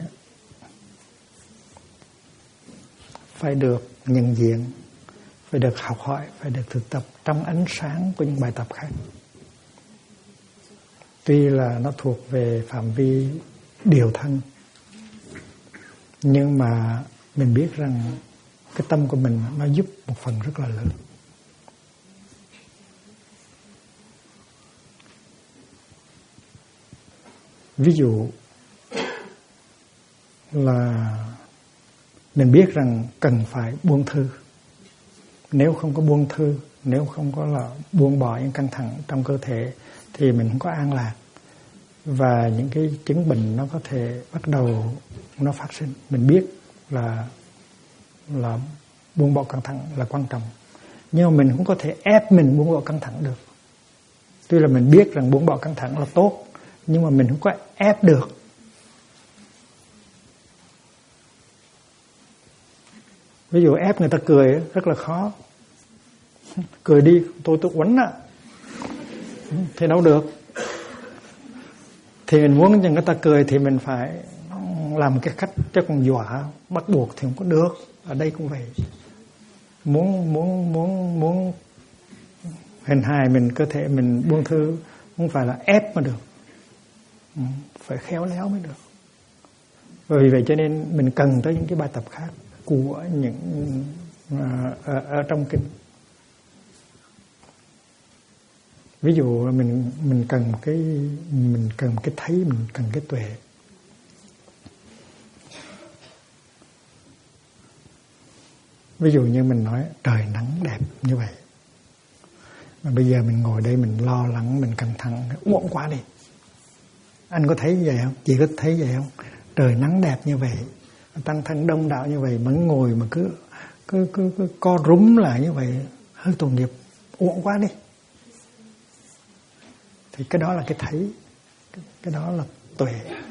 phải được nhận diện, phải được học hỏi, phải được thực tập trong ánh sáng của những bài tập khác. Tuy là nó thuộc về phạm vi điều thân, nhưng mà mình biết rằng cái tâm của mình nó giúp một phần rất là lớn. Ví dụ là mình biết rằng cần phải buông thư. Nếu không có buông thư, nếu không có là buông bỏ những căng thẳng trong cơ thể thì mình không có an lạc. Và những cái chứng bệnh nó có thể bắt đầu nó phát sinh. Mình biết là là buông bỏ căng thẳng là quan trọng. Nhưng mà mình không có thể ép mình buông bỏ căng thẳng được. Tuy là mình biết rằng buông bỏ căng thẳng là tốt, nhưng mà mình không có ép được. Ví dụ ép người ta cười rất là khó. Cười đi, tôi quánh á, thì đâu được. Thì mình muốn cho người ta cười thì mình phải làm cái cách, chứ còn dọa bắt buộc thì không có được. Ở đây cũng vậy. Muốn hình hài mình, cơ thể mình buông thư, không phải là ép mà được, phải khéo léo mới được. Vì vậy cho nên mình cần tới những cái bài tập khác của những ở trong kinh. Ví dụ mình cần cái thấy, mình cần cái tuệ. Ví dụ như mình nói trời nắng đẹp như vậy, mà bây giờ mình ngồi đây mình lo lắng, mình căng thẳng, uổng quá đi. Anh có thấy vậy không? Chị có thấy vậy không? Trời nắng đẹp như vậy, tăng thân đông đảo như vậy, mà ngồi mà cứ co rúm lại như vậy, hơi tội nghiệp, uổng quá đi. Thì cái đó là cái thấy, cái đó là tuệ.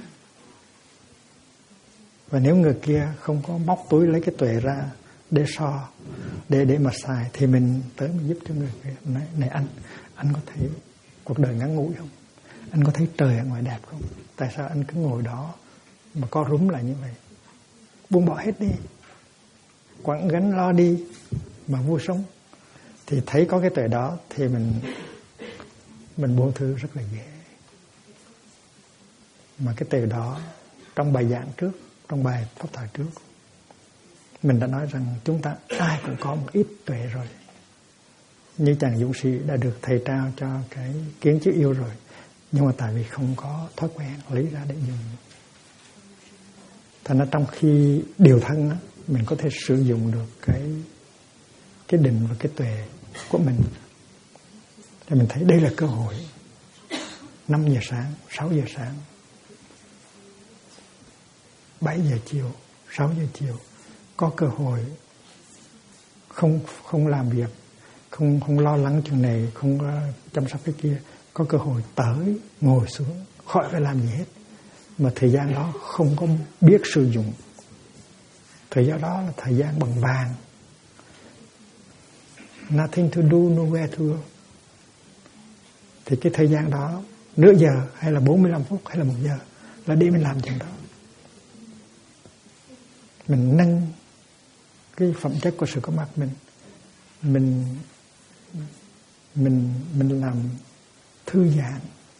Và nếu người kia không có móc túi lấy cái tuệ ra để so, để mà xài, thì mình tới mình giúp cho người kia. Này anh có thấy cuộc đời ngắn ngủi không? Anh có thấy trời ở ngoài đẹp không? Tại sao anh cứ ngồi đó mà co rúm lại như vậy? Buông bỏ hết đi, quẳng gánh lo đi mà vui sống. Thì thấy có cái tuệ đó thì mình buông thư rất là dễ. Mà cái từ đó trong bài giảng trước, trong bài pháp thoại trước, mình đã nói rằng chúng ta ai cũng có một ít tuệ rồi. Như chàng dũng sĩ đã được thầy trao cho cái kiến chữ yêu rồi, nhưng mà tại vì không có thói quen lấy ra để dùng. Thành ra trong khi điều thân á, mình có thể sử dụng được cái định và cái tuệ của mình. Thì mình thấy đây là cơ hội. 5 giờ sáng, 6 giờ sáng, 7 giờ chiều, 6 giờ chiều, có cơ hội không làm việc, không lo lắng chuyện này, không chăm sóc cái kia, có cơ hội tới ngồi xuống, khỏi phải làm gì hết. Mà thời gian đó không có biết sử dụng. Thời gian đó là thời gian bằng vàng. Nothing to do, nowhere to go. Thì cái thời gian đó, nửa giờ hay là 45 phút hay là 1 giờ, là để mình làm chuyện đó. Mình nâng cái phẩm chất của sự có mặt mình làm thư giãn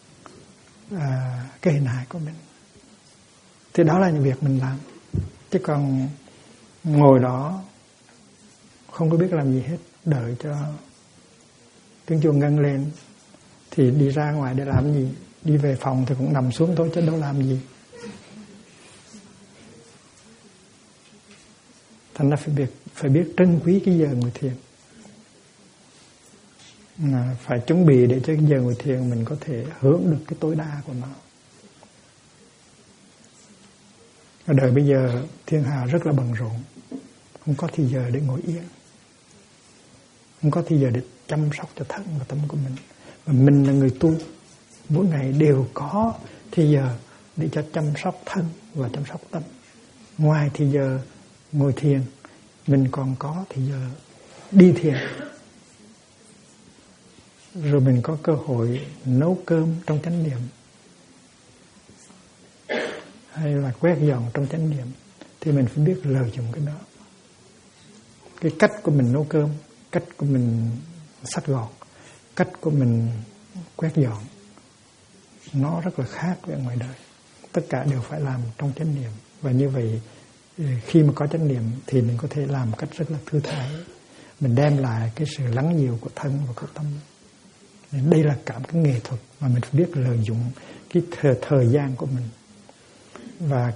cái hình hài của mình. Thì đó là những việc mình làm. Chứ còn ngồi đó không có biết làm gì hết, đợi cho tiếng chuông ngân lên thì đi ra ngoài để làm gì? Đi về phòng thì cũng nằm xuống thôi chứ đâu làm gì. Thành ra phải biết trân quý cái giờ ngồi thiền. Phải chuẩn bị để cho cái giờ ngồi thiền mình có thể hưởng được cái tối đa của nó. Ở đời bây giờ thiên hạ rất là bận rộn, không có thì giờ để ngồi yên, không có thì giờ để chăm sóc cho thân và tâm của mình. Mà mình là người tu, mỗi ngày đều có thì giờ để cho chăm sóc thân và chăm sóc tâm. Ngoài thì giờ ngồi thiền, mình còn có thì giờ đi thiền. Rồi mình có cơ hội nấu cơm trong chánh niệm, hay là quét dọn trong chánh niệm, thì mình phải biết lợi dụng cái đó. Cái cách của mình nấu cơm, cách của mình xắt gọn, cách của mình quét dọn, nó rất là khác với ngoài đời. Tất cả đều phải làm trong chánh niệm. Và như vậy khi mà có chánh niệm thì mình có thể làm một cách rất là thư thái. Mình đem lại cái sự lắng dịu của thân và của tâm. Nên đây là cả cái nghệ thuật mà mình phải biết lợi dụng cái thời gian của mình và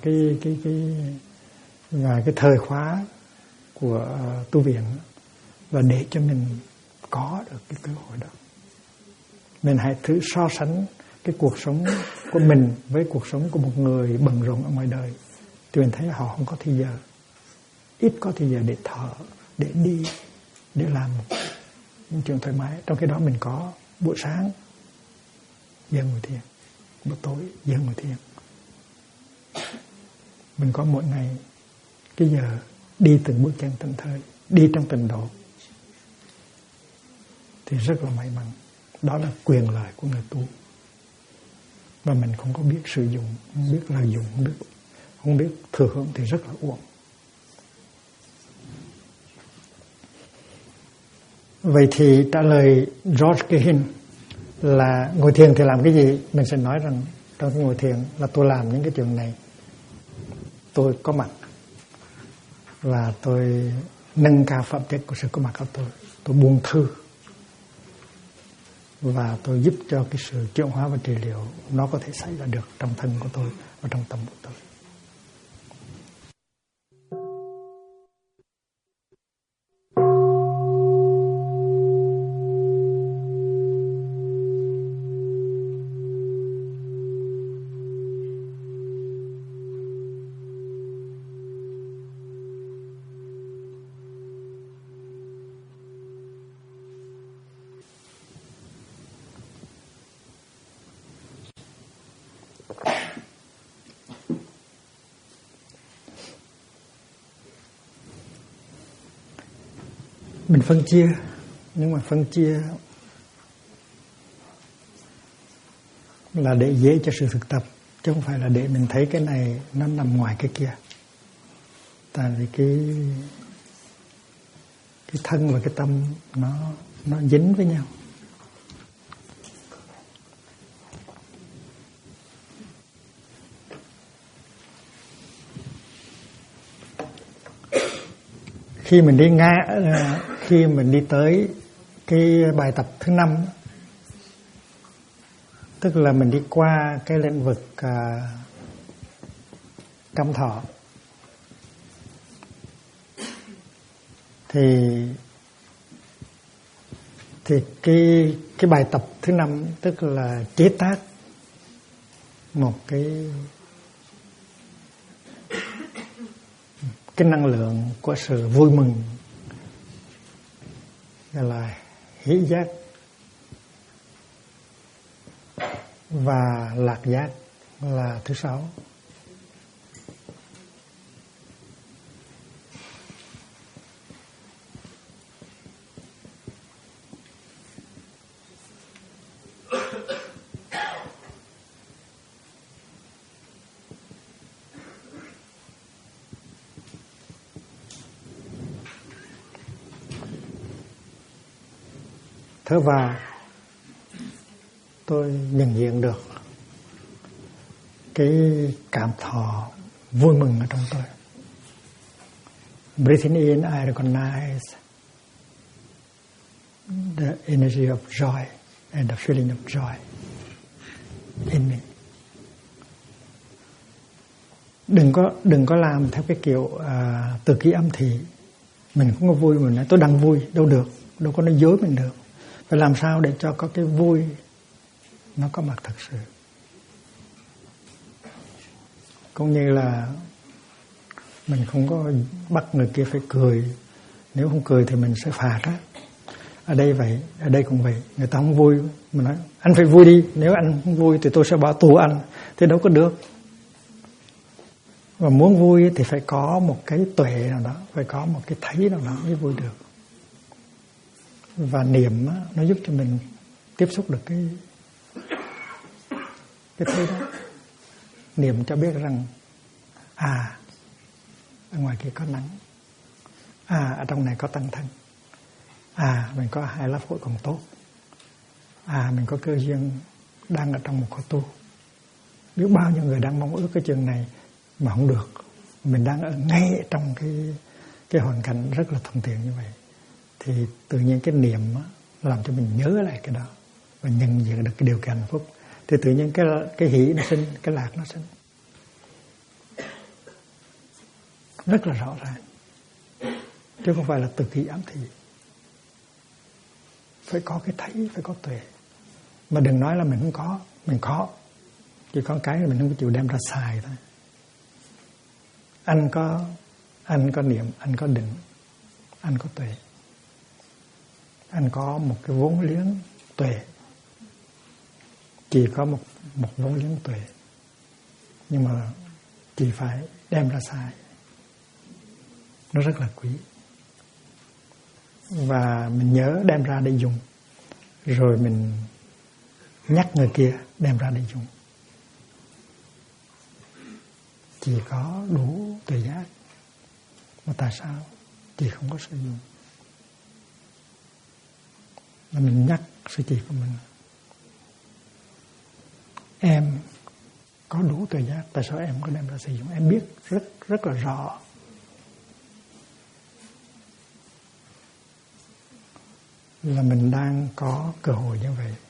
cái thời khóa của tu viện, và để cho mình có được cái cơ hội đó. Mình hãy thử so sánh cái cuộc sống của mình với cuộc sống của một người bận rộn ở ngoài đời, thì mình thấy họ không có thì giờ. ít có thời giờ để thở, để đi, để làm những chuyện thoải mái. Trong khi đó mình có buổi sáng giờ ngồi thiền, buổi tối giờ ngồi thiền. Mình có mỗi ngày cái giờ đi từng bước chân từng thời, đi trong tịnh độ, thì rất là may mắn. Đó là quyền lợi của người tu. Và mình không có biết sử dụng, không biết lợi dụng, không biết thừa hưởng thì rất là uổng. Vậy thì trả lời George Kehin là ngồi thiền thì làm cái gì? Mình sẽ nói rằng trong cái ngồi thiền là tôi làm những cái chuyện này. Tôi có mặt và tôi nâng cao phẩm chất của sự có mặt của tôi. Tôi buông thư và tôi giúp cho cái sự chuyển hóa và trị liệu nó có thể xảy ra được trong thân của tôi và trong tâm của tôi. Mình phân chia, nhưng mà phân chia là để dễ cho sự thực tập, chứ không phải là để mình thấy cái này nó nằm ngoài cái kia. Tại vì cái thân và cái tâm nó dính với nhau. Khi mình đi tới cái bài tập thứ 5, tức là mình đi qua cái lĩnh vực cảm thọ, thì cái bài tập thứ 5 tức là chế tác một cái năng lượng của sự vui mừng, gọi là hỷ giác và lạc giác là thứ 6. Thở vào, tôi nhận diện được cái cảm thọ vui mừng ở trong tôi. Breathing in, I recognize the energy of joy and the feeling of joy in me. Đừng có làm theo cái kiểu từ ký âm thị. Mình không có vui, mình nói tôi đang vui, đâu được, đâu có nói dối mình được. Phải làm sao để cho có cái vui nó có mặt thật sự. Cũng như là mình không có bắt người kia phải cười. Nếu không cười thì mình sẽ phạt á. Ở đây vậy, ở đây cũng vậy. Người ta không vui, mình nói anh phải vui đi. Nếu anh không vui thì tôi sẽ bỏ tù anh. Thì đâu có được. Và muốn vui thì phải có một cái tuệ nào đó, phải có một cái thấy nào đó mới vui được. Và niệm á, nó giúp cho mình tiếp xúc được cái thấy đó. Niệm cho biết rằng ở ngoài kia có nắng, ở trong này có tăng thân, mình có 2 lá phổi còn tốt, mình có cơ duyên đang ở trong một khóa tu. Biết bao nhiêu người đang mong ước cái chuyện này mà không được. Mình đang ở ngay trong cái hoàn cảnh rất là thuận tiện như vậy. Thì tự nhiên cái niệm làm cho mình nhớ lại cái đó và nhận diện được cái điều kiện hạnh phúc. Thì tự nhiên cái hỷ nó sinh, cái lạc nó sinh. Rất là rõ ràng. Chứ không phải là từ ký ám thị. Phải có cái thấy, phải có tuệ. Mà đừng nói là mình không có. Mình có. Chỉ có cái mình không chịu đem ra xài thôi. anh có niệm, anh có định, anh có tuệ. Anh có một cái vốn liếng tuệ. Chỉ có một vốn liếng tuệ. Nhưng mà chỉ phải đem ra xài. Nó rất là quý. Và mình nhớ đem ra để dùng. Rồi mình nhắc người kia đem ra để dùng. Chỉ có đủ tuệ giác. Mà tại sao chị không có sử dụng? Là mình nhắc sư chị của mình, em có đủ tuệ giác, tại sao em có đem ra sử dụng? Em biết rất là rõ. Là mình đang có cơ hội như vậy,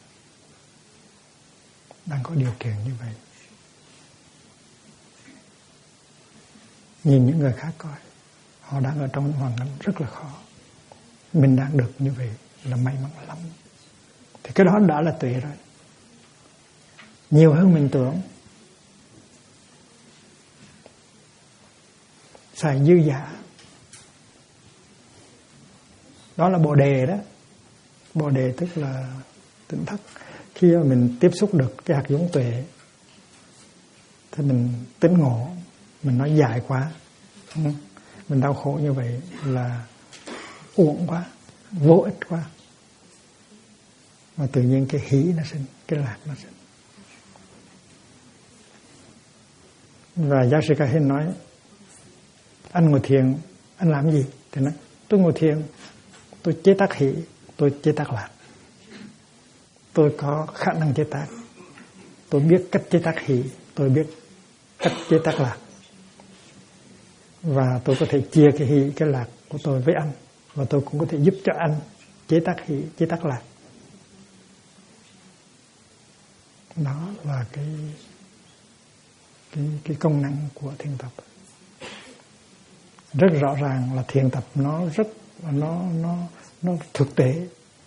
đang có điều kiện như vậy. Nhìn những người khác coi, họ đang ở trong hoàn cảnh rất là khó. Mình đang được như vậy là may mắn lắm. Thì cái đó đã là tuệ rồi. Nhiều hơn mình tưởng. Xài dư giả. Đó là Bồ Đề đó. Bồ Đề tức là tỉnh thức. Khi mà mình tiếp xúc được cái hạt giống tuệ thì mình tỉnh ngộ. Mình nói dài quá, mình đau khổ như vậy là uổng quá, vô ích quá. Và tự nhiên cái hỷ nó sinh, cái lạc nó sinh. Và giáo sư Ca Hên nói, anh ngồi thiền, anh làm gì? Thì nói, tôi ngồi thiền, tôi chế tác hỷ, tôi chế tác lạc. Tôi có khả năng chế tác. Tôi biết cách chế tác hỷ, tôi biết cách chế tác lạc. Và tôi có thể chia cái hỷ, cái lạc của tôi với anh. Và tôi cũng có thể giúp cho anh chế tác hỷ, chế tác lạc. Đó là cái công năng của thiền tập. Rất rõ ràng là thiền tập nó thực tế,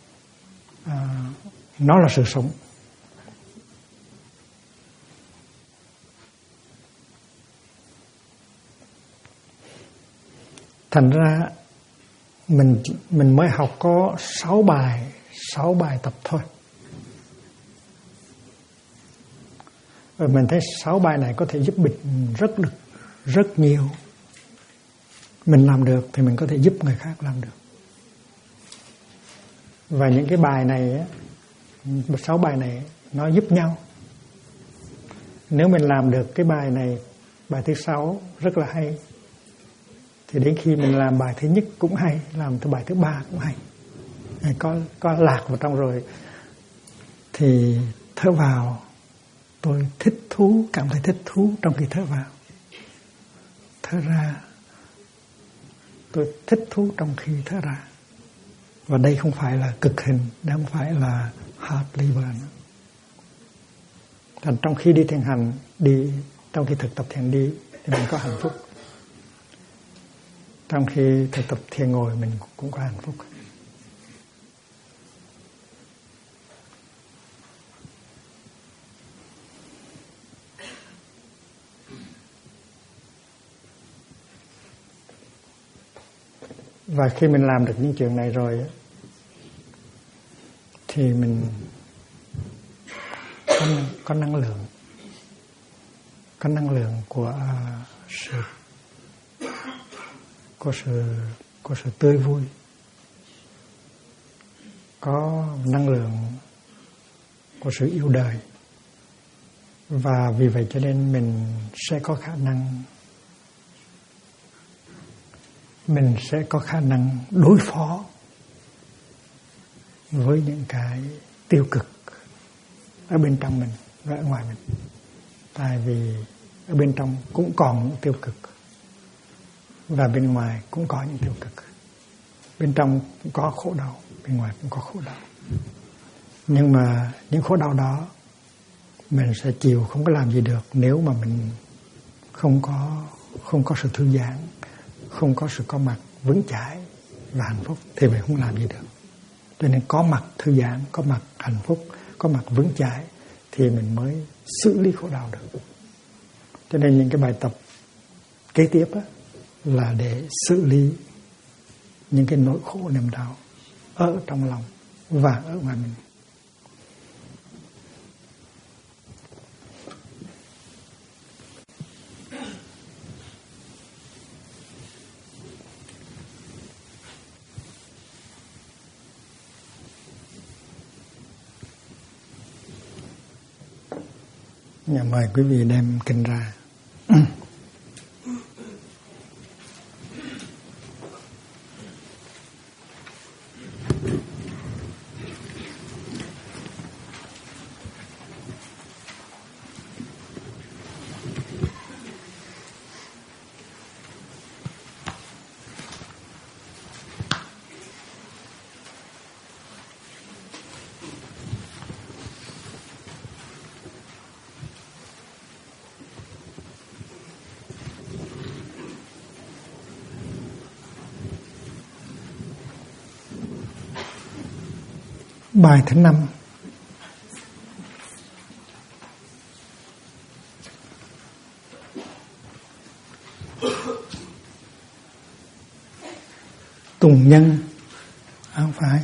nó là sự sống. Thành ra mình mới học có 6 bài tập thôi. Và mình thấy 6 bài này có thể giúp mình rất nhiều. Mình làm được thì mình có thể giúp người khác làm được. Và những cái bài này, 6 bài này nó giúp nhau. Nếu mình làm được cái bài này, bài thứ 6 rất là hay, thì đến khi mình làm bài thứ nhất cũng hay, làm tới bài thứ 3 cũng hay. Có lạc vào trong rồi thì thở vào, tôi thích thú, cảm thấy thích thú trong khi thở vào. Thở ra, tôi thích thú trong khi thở ra. Và đây không phải là cực hình, đây không phải là hard labor nữa. Thành trong khi đi thiền hành, trong khi thực tập thiền đi thì mình có hạnh phúc. Trong khi thực tập thiền ngồi mình cũng có hạnh phúc. Và khi mình làm được những chuyện này rồi thì mình có năng lượng. Có năng lượng của sự tươi vui. Có năng lượng của sự yêu đời. Và vì vậy cho nên mình sẽ có khả năng đối phó với những cái tiêu cực ở bên trong mình và ở ngoài mình. Tại vì ở bên trong cũng còn những tiêu cực và bên ngoài cũng có những tiêu cực. Bên trong cũng có khổ đau, bên ngoài cũng có khổ đau. Nhưng mà những khổ đau đó mình sẽ chịu, không có làm gì được nếu mà mình không có sự thư giãn, không có sự có mặt vững chãi và hạnh phúc thì mình không làm gì được. Cho nên có mặt thư giãn, có mặt hạnh phúc, có mặt vững chãi thì mình mới xử lý khổ đau được. Cho nên những cái bài tập kế tiếp á, là để xử lý những cái nỗi khổ niềm đau ở trong lòng và ở ngoài mình. Nhà mời quý vị đem kinh ra. Bài thứ 5. Tùng nhân áo phải.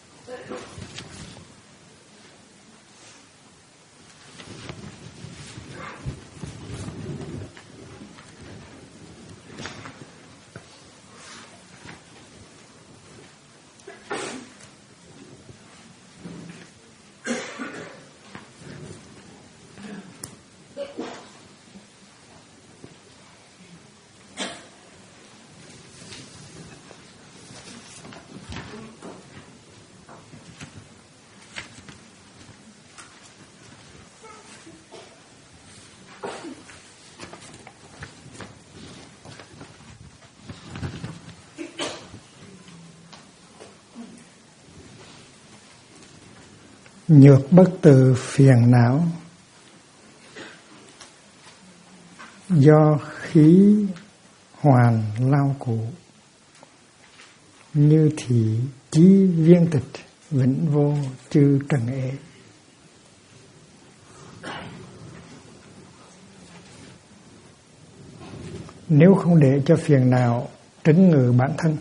Nhược bất từ phiền não, do khí hoàn lao cụ, như thị chí viên tịch, vĩnh vô chư trần ế. Nếu không để cho phiền não trấn ngự bản thân,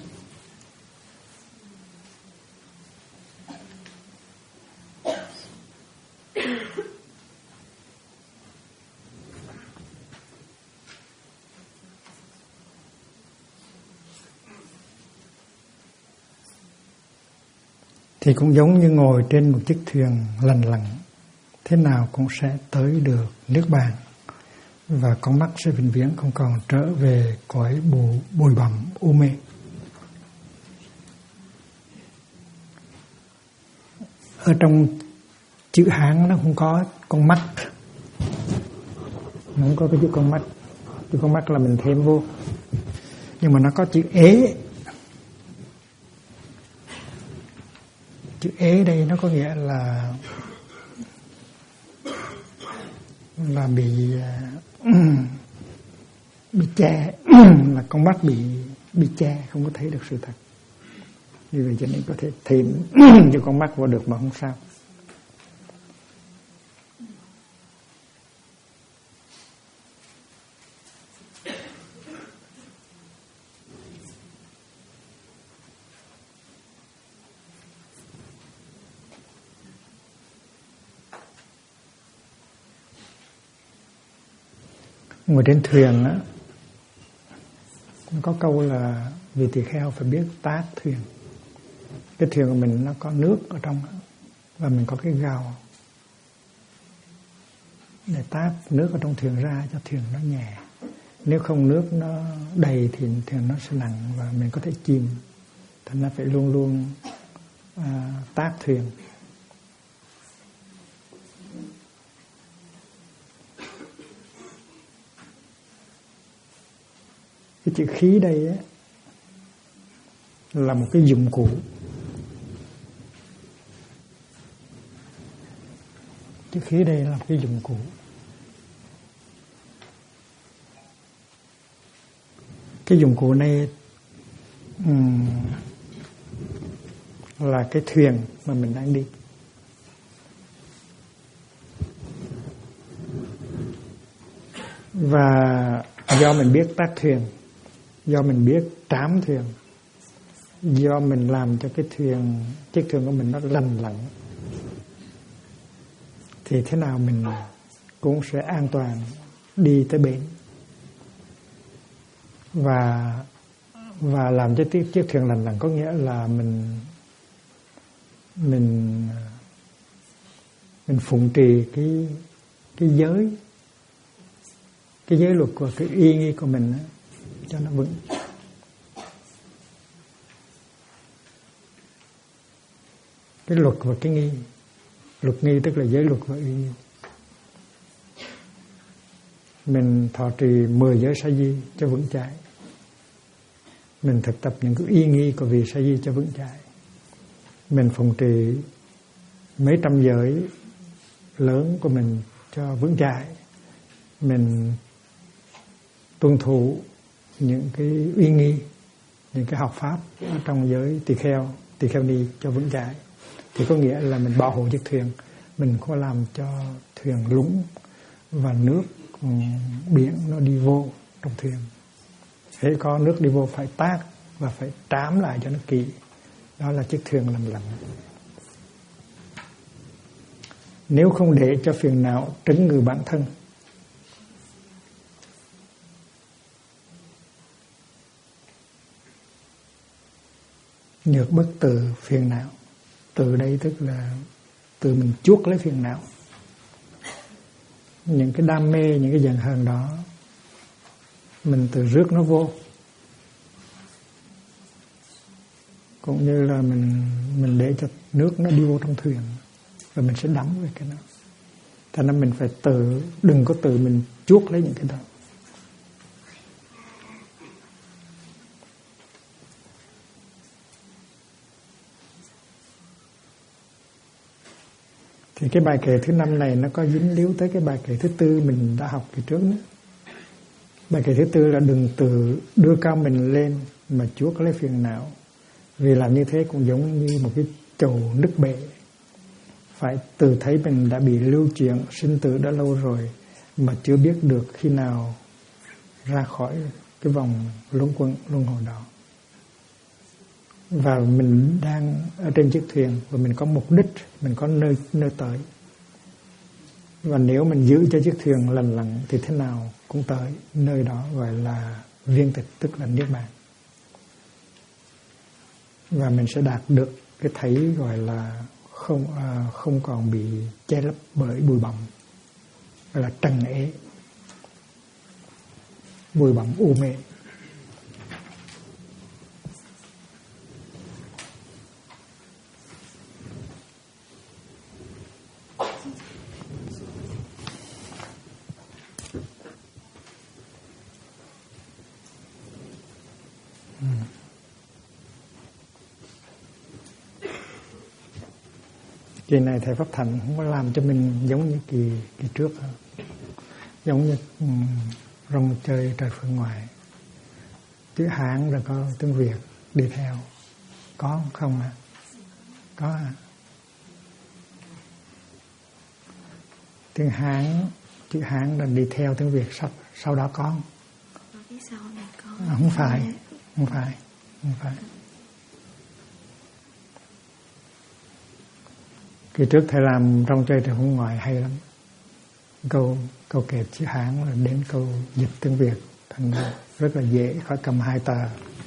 thì cũng giống như ngồi trên một chiếc thuyền lành lặn, thế nào cũng sẽ tới được nước bàn, và con mắt sẽ vĩnh viễn không còn trở về cõi bụi bặm u mê. Ở trong chữ Hán nó không có con mắt, nó không có cái chữ con mắt. Chữ con mắt là mình thêm vô, nhưng mà nó có chữ ế. Chữ ế đây nó có nghĩa là bị che, là con mắt bị che, không có thấy được sự thật. Vì vậy cho nên có thể thêm cho con mắt vào được mà không sao. Ngồi trên thuyền á, có câu là vị tỳ kheo phải biết tát thuyền. Cái thuyền của mình nó có nước ở trong, và mình có cái gào để tát nước ở trong thuyền ra cho thuyền nó nhẹ. Nếu không nước nó đầy thì thuyền nó sẽ nặng và mình có thể chìm. Thành ra phải luôn luôn tát thuyền. Cái chữ khí đây á, là một cái dụng cụ. Chữ khí đây là một cái dụng cụ. Cái dụng cụ này là cái thuyền mà mình đang đi. Và do mình biết tát thuyền do mình biết trám thuyền, do mình làm cho cái chiếc thuyền của mình nó lành lặn, thì thế nào mình cũng sẽ an toàn đi tới bến. Và làm cho chiếc thuyền lành lặn có nghĩa là mình phụng trì cái giới luật của cái uy nghi của mình cho nó vững. Cái luật và cái nghi. Luật nghi tức là giới luật và uy nghi. Mình thọ trì 10 giới sa di cho vững chãi. Mình thực tập những cái uy nghi của vị sa di cho vững chãi. Mình phụng trì mấy trăm giới lớn của mình cho vững chãi. Mình tuân thủ những cái uy nghi, những cái học pháp ở trong giới tỳ kheo ni cho vững chãi. Thì có nghĩa là mình bảo hộ chiếc thuyền, mình không làm cho thuyền lún và nước biển nó đi vô trong thuyền. Hễ có nước đi vô phải tác và phải trám lại cho nó kỹ. Đó là chiếc thuyền lành lặn. Nếu không để cho phiền não trấn ngự bản thân, nhược bất từ phiền não. Từ đây tức là từ mình chuốc lấy phiền não. Những cái đam mê, những cái giận hờn đó mình từ rước nó vô. Cũng như là mình để cho nước nó đi vô trong thuyền, và mình sẽ đắm về cái đó. Thành ra mình phải đừng có tự mình chuốc lấy những cái đó. Thì cái bài kệ thứ 5 này nó có dính líu tới cái bài kệ thứ 4 mình đã học kỳ trước nữa. Bài kệ thứ 4 là đừng tự đưa cao mình lên mà chuốc lấy phiền não. Vì làm như thế cũng giống như một cái chậu nứt bể. Phải tự thấy mình đã bị lưu chuyển sinh tử đã lâu rồi mà chưa biết được khi nào ra khỏi cái vòng luẩn quẩn luân hồi đó. Và mình đang ở trên chiếc thuyền và mình có mục đích, mình có nơi tới. Và nếu mình giữ cho chiếc thuyền lành lặn thì thế nào cũng tới nơi đó, gọi là viên tịch, tức là niết bàn. Và mình sẽ đạt được cái thấy gọi là không còn bị che lấp bởi bụi bặm, gọi là trần ế, bụi bặm u mê. Kỳ này thầy Pháp Thành không có làm cho mình giống như kỳ trước, giống như rong chơi trời phương ngoại, chữ Hán rồi có tiếng Việt đi theo, có không ạ? Có ạ. Tiếng Hán, chữ Hán là đi theo tiếng Việt, sau đó có. Không phải. Kỳ trước thầy làm rong chơi trời phương ngoại hay lắm. Câu kệ chữ Hán là đến câu dịch tiếng Việt, thành ra rất là dễ, khỏi cầm 2 tờ.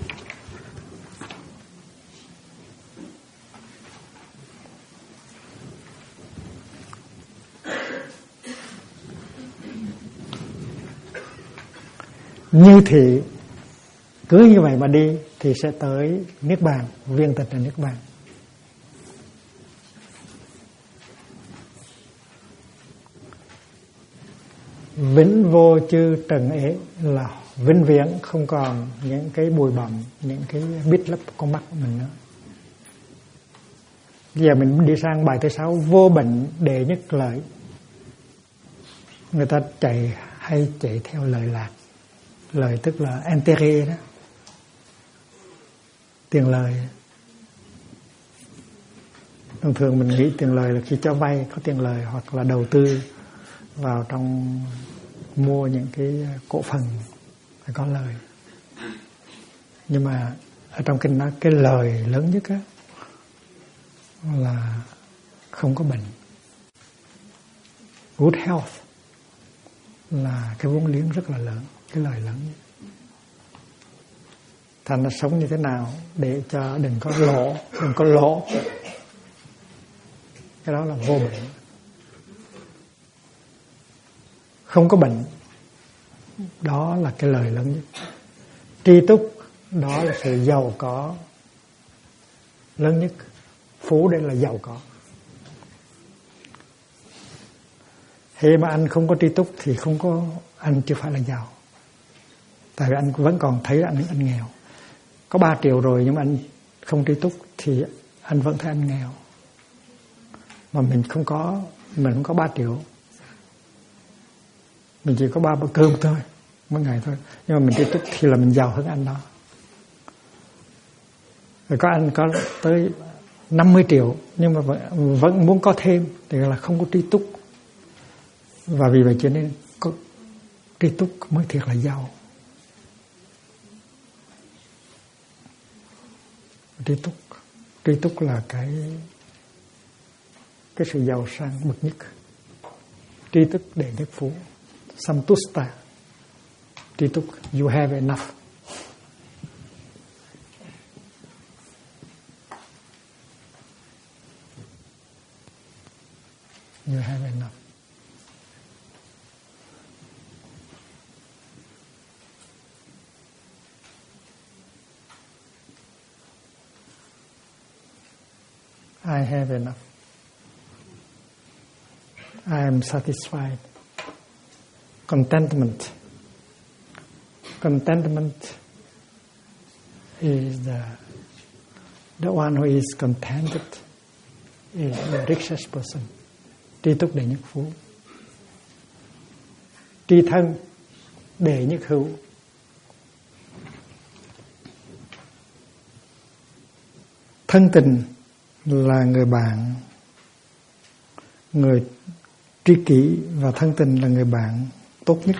Như thị cứ như vậy mà đi thì sẽ tới niết bàn, viên tịch là niết bàn. Vĩnh vô chư trần ế là vĩnh viễn không còn những cái bụi bặm, những cái bít lấp con mắt của mình nữa. Bây giờ mình đi sang bài thứ 6, vô bệnh đệ nhất lợi. Người ta hay chạy theo lời lạc. Lời tức là intérêt đó, tiền lời. Thường thường mình nghĩ tiền lời là khi cho vay có tiền lời, hoặc là đầu tư vào trong mua những cái cổ phần phải có lời. Nhưng mà ở trong kinh nói cái lời lớn nhất á là không có bệnh. Good health là cái vốn liếng rất là lớn, cái lời lớn nhất. Thành nó sống như thế nào để cho đừng có lỗ. Cái đó là vô bệnh. Không có bệnh, đó là cái lời lớn nhất. Tri túc, đó là sự giàu có lớn nhất. Phú đây là giàu có. Khi mà anh không có tri túc thì không có, anh chưa phải là giàu. Tại vì anh vẫn còn thấy anh nghèo. Có 3 triệu rồi nhưng mà anh không tri túc thì anh vẫn thấy anh nghèo. Mà mình không có 3 triệu. Mình chỉ có 3 bữa cơm thôi, mỗi ngày thôi. Nhưng mà mình tri túc thì là mình giàu hơn anh đó. Rồi có anh có tới 50 triệu nhưng mà vẫn muốn có thêm thì là không có tri túc. Và vì vậy cho nên có tri túc mới thiệt là giàu. Tri túc là cái sự giàu sang bậc nhất. Tri túc đệ nhất phú. Samtusta. Tri túc, you have enough. You have enough. I have enough. I am satisfied. Contentment. Contentment is the one who is contented is the richest person. Tri túc đệ nhất phú. Tri thân đệ nhất hữu. Thân tình là người bạn, người tri kỷ, và thân tình là người bạn tốt nhất.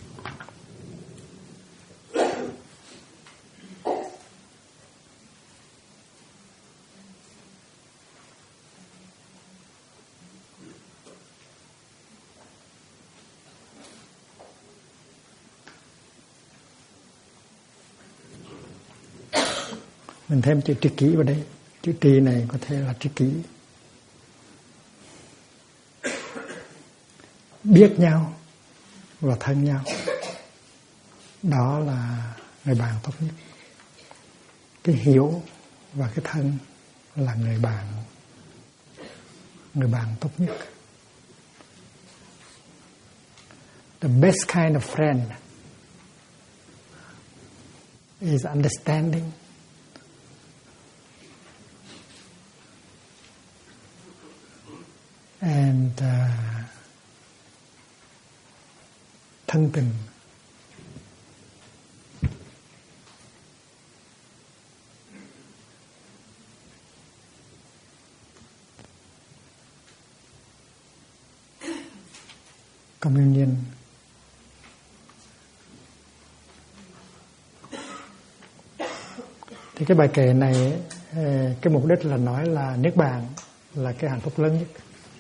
Mình thêm chữ tri kỷ vào đây. Chữ tri này có thể là tri kỷ. Biết nhau và thân nhau, đó là người bạn tốt nhất. Cái hiểu và cái thân là người bạn tốt nhất. The best kind of friend is understanding. And thân tình. Communion. Thì cái bài kệ này, cái mục đích là nói là niết bàn là cái hạnh phúc lớn nhất.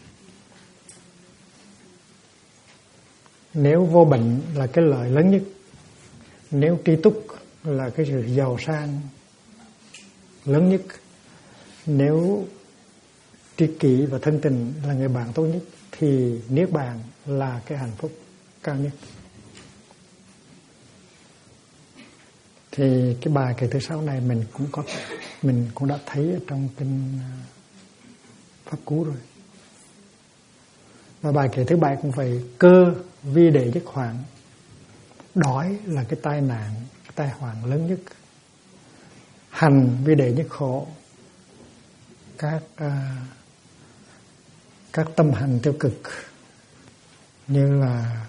Nếu vô bệnh là cái lợi lớn nhất, nếu tri túc là cái sự giàu sang lớn nhất, nếu tri kỷ và thân tình là người bạn tốt nhất, thì niết bàn là cái hạnh phúc cao nhất. Thì cái bài kệ thứ 6 này mình cũng đã thấy ở trong kinh Pháp Cú rồi. Và bài kệ thứ 7 cũng vậy. Cơ vi đệ nhất hoạn. Đói là cái tai nạn, cái tai họa lớn nhất. Hành vi đệ nhất khổ. Các tâm hành tiêu cực như là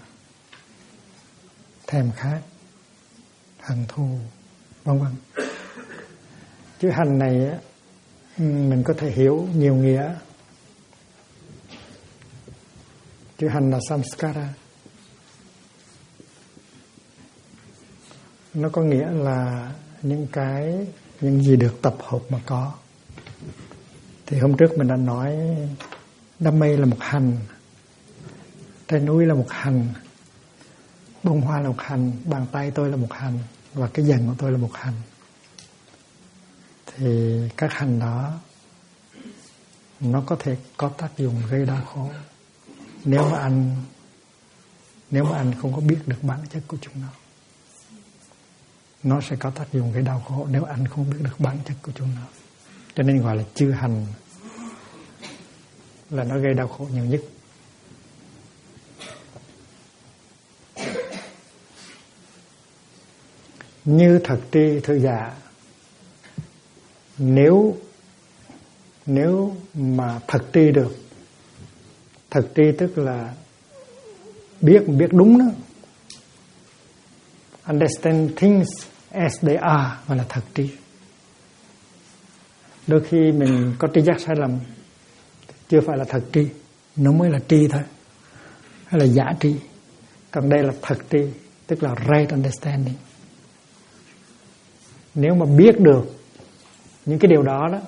thèm khát, hận thù, vân vân. Chữ hành này mình có thể hiểu nhiều nghĩa. Chữ hành là samskara. Nó có nghĩa là những gì được tập hợp mà có. Thì hôm trước mình đã nói đám mây là một hành, trái núi là một hành, bông hoa là một hành, bàn tay tôi là một hành, và cái dần của tôi là một hành. Thì các hành đó nó có thể có tác dụng gây đau khổ nếu mà anh không có biết được bản chất của chúng nó. Nó sẽ có tác dụng gây đau khổ nếu anh không biết được bản chất của chúng nó. Cho nên gọi là chư hành, là nó gây đau khổ nhiều nhất. Như thật tri thư giả, nếu mà thật tri được, thật tri tức là biết đúng đó, understand things as they are, gọi là thật tri. Đôi khi mình có tri giác sai lầm, chưa phải là thật tri, nó mới là tri thôi, hay là giả tri. Còn đây là thật tri, tức là right understanding. Nếu mà biết được những cái điều đó đó,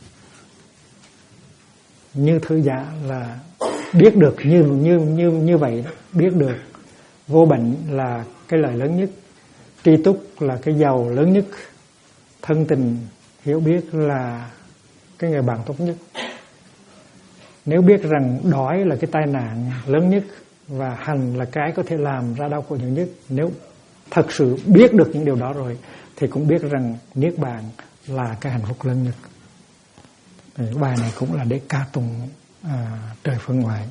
như thư giả là biết được như vậy đó, biết được vô bệnh là cái lợi lớn nhất, tri túc là cái giàu lớn nhất, thân tình hiểu biết là cái người bạn tốt nhất. Nếu biết rằng đói là cái tai nạn lớn nhất và hành là cái có thể làm ra đau khổ nhiều nhất, nếu thật sự biết được những điều đó rồi thì cũng biết rằng niết bàn là cái hạnh phúc lớn nhất. Bài này cũng là để ca tụng trời phương ngoại.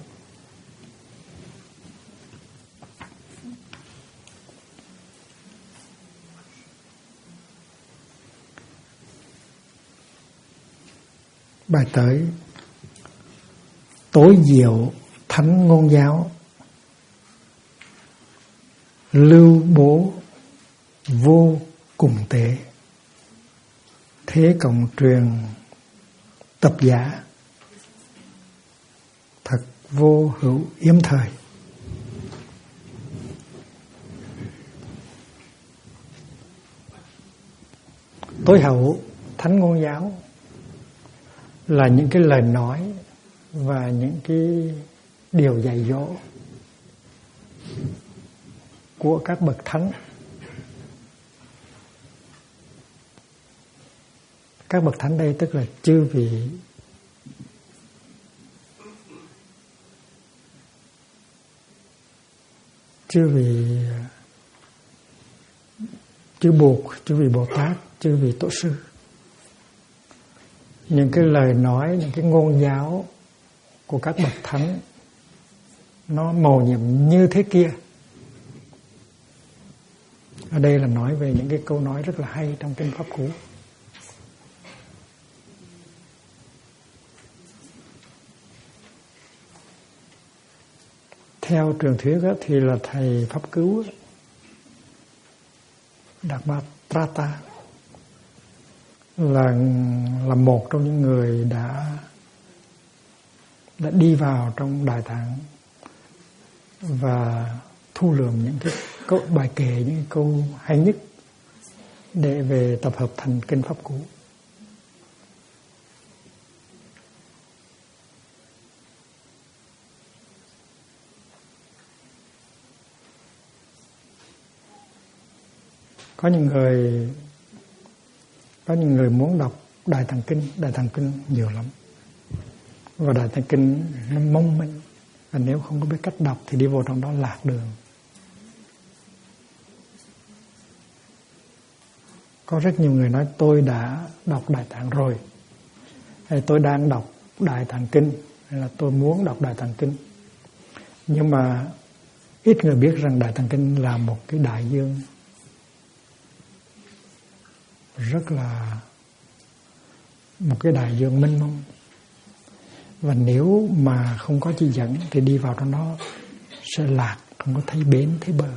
Bài tới: tối diệu thánh ngôn giáo, lưu bố vô cùng tế, thế cộng truyền tập giả, thật vô hữu yếm thời. Tối hậu thánh ngôn giáo là những cái lời nói và những cái điều dạy dỗ của các bậc thánh. Các bậc thánh đây tức là chư vị chư vị Bồ Tát, chư vị tổ sư. Những cái lời nói, những cái ngôn giáo của các bậc thánh nó mầu nhiệm như thế kia. Ở đây là nói về những cái câu nói rất là hay trong kinh Pháp Cú. Theo truyền thuyết thì là thầy Pháp Cứu Đạt Ma Trata là một trong những người đã đi vào trong Đại Tạng và thu lượm những cái bài kệ, những cái câu hay nhất để về tập hợp thành kinh Pháp Cú. Có những người muốn đọc Đại Tạng Kinh nhiều lắm. Và Đại Tạng Kinh nó mong manh, và nếu không có biết cách đọc thì đi vào trong đó lạc đường. Có rất nhiều người nói tôi đã đọc Đại Tạng rồi, hay tôi đang đọc Đại Tạng Kinh, hay là tôi muốn đọc Đại Tạng Kinh. Nhưng mà ít người biết rằng Đại Tạng Kinh là một cái đại dương rất là một cái đại dương mênh mông, và nếu mà không có chỉ dẫn thì đi vào trong đó sẽ lạc, không có thấy bến thấy bờ,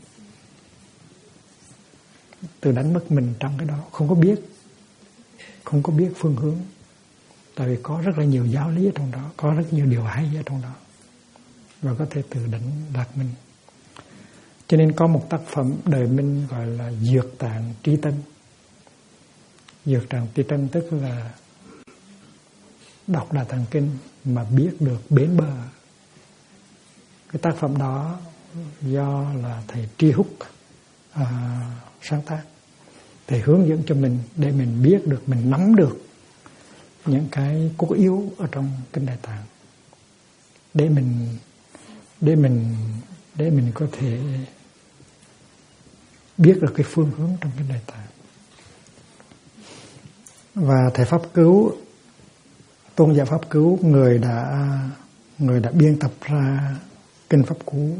tự đánh mất mình trong cái đó, không có biết phương hướng. Tại vì có rất là nhiều giáo lý ở trong đó, có rất nhiều điều hay ở trong đó, và có thể tự đánh lạc mình. Cho nên có một tác phẩm đời Minh gọi là Dược Tạng Tri Tân. Dược tràng Tỳ Trân tức là đọc Đại Tạng Kinh mà biết được bến bờ. Cái tác phẩm đó do là thầy Tri Húc sáng tác. Thầy hướng dẫn cho mình để mình biết được, mình nắm được những cái cốt yếu ở trong Kinh Đại Tạng, để mình có thể biết được cái phương hướng trong Kinh Đại Tạng. Và thầy Pháp Cứu, tôn giả Pháp Cứu, người đã biên tập ra Kinh Pháp Cú,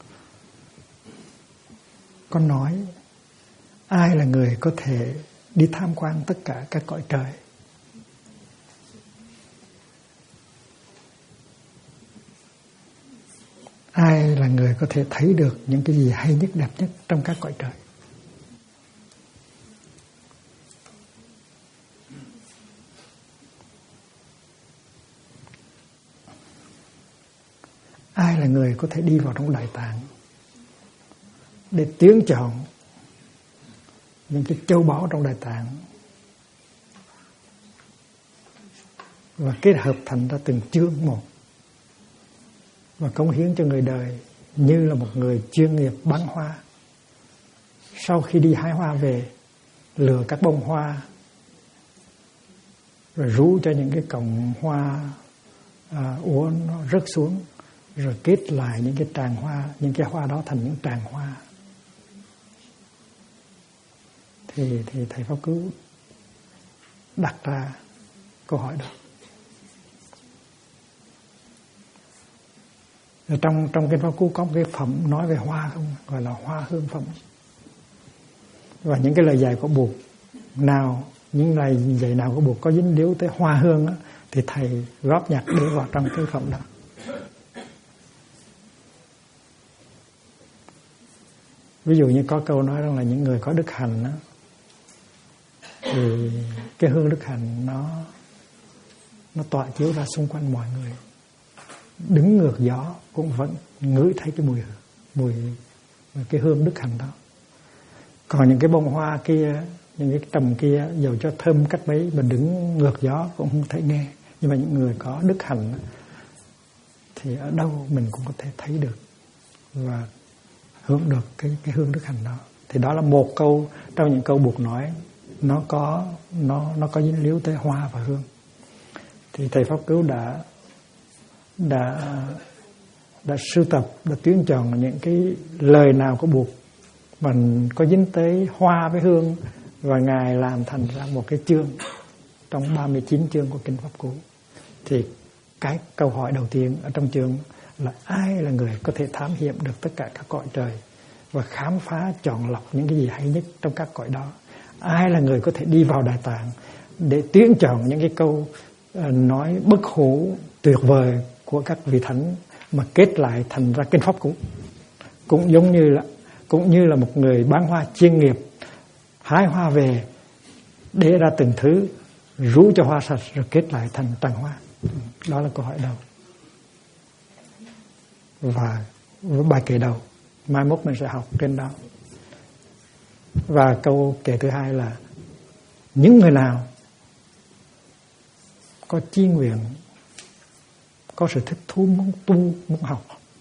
có nói ai là người có thể đi tham quan tất cả các cõi trời. Ai là người có thể thấy được những cái gì hay nhất, đẹp nhất trong các cõi trời. Ai là người có thể đi vào trong Đại Tạng để tuyển chọn những cái châu báu trong Đại Tạng và kết hợp thành ra từng chương một và cống hiến cho người đời như là một người chuyên nghiệp bán hoa. Sau khi đi hái hoa về, lựa các bông hoa rồi rú cho những cái cọng hoa úa nó rớt xuống, rồi kết lại những cái tràng hoa, những cái hoa đó thành những tràng hoa. Thì thầy Pháp Cứu đặt ra câu hỏi đó. Rồi trong Kinh Pháp Cú có một cái phẩm nói về hoa không, gọi là hoa hương phẩm. Và những cái lời dạy của Bụt nào, những lời dạy nào của Bụt có dính líu tới hoa hương á, thì thầy góp nhặt để vào trong cái phẩm đó. Ví dụ như có câu nói rằng là những người có đức hạnh á, thì cái hương đức hạnh nó tỏa chiếu ra xung quanh mọi người, đứng ngược gió cũng vẫn ngửi thấy cái mùi cái hương đức hạnh đó. Còn những cái bông hoa kia, những cái trầm kia, dầu cho thơm cách mấy mà đứng ngược gió cũng không thể nghe. Nhưng mà những người có đức hạnh thì ở đâu mình cũng có thể thấy được và hưởng được cái hương đức hạnh đó. Thì đó là một câu trong những câu Bụt nói, nó có dính líu tới hoa và hương. Thì thầy Pháp Cứu đã sưu tập, đã tuyển chọn những cái lời nào của Bụt mà có dính tới hoa với hương, và Ngài làm thành ra một cái chương trong 39 chương của Kinh Pháp Cú. Thì cái câu hỏi đầu tiên ở trong chương là ai là người có thể thám hiểm được tất cả các cõi trời và khám phá chọn lọc những cái gì hay nhất trong các cõi đó. Ai là người có thể đi vào Đại Tạng để tuyển chọn những cái câu nói bất hủ tuyệt vời của các vị thánh mà kết lại thành ra Kinh Pháp Cú. Cũng như là một người bán hoa chuyên nghiệp hái hoa về, để ra từng thứ, rú cho hoa sạch rồi kết lại thành tràng hoa. Đó là câu hỏi đầu. Và bài kể đầu mai mốt mình sẽ học trên đó. Và câu kể thứ hai là những người nào có chí nguyện, có sự thích thú muốn tu, muốn học,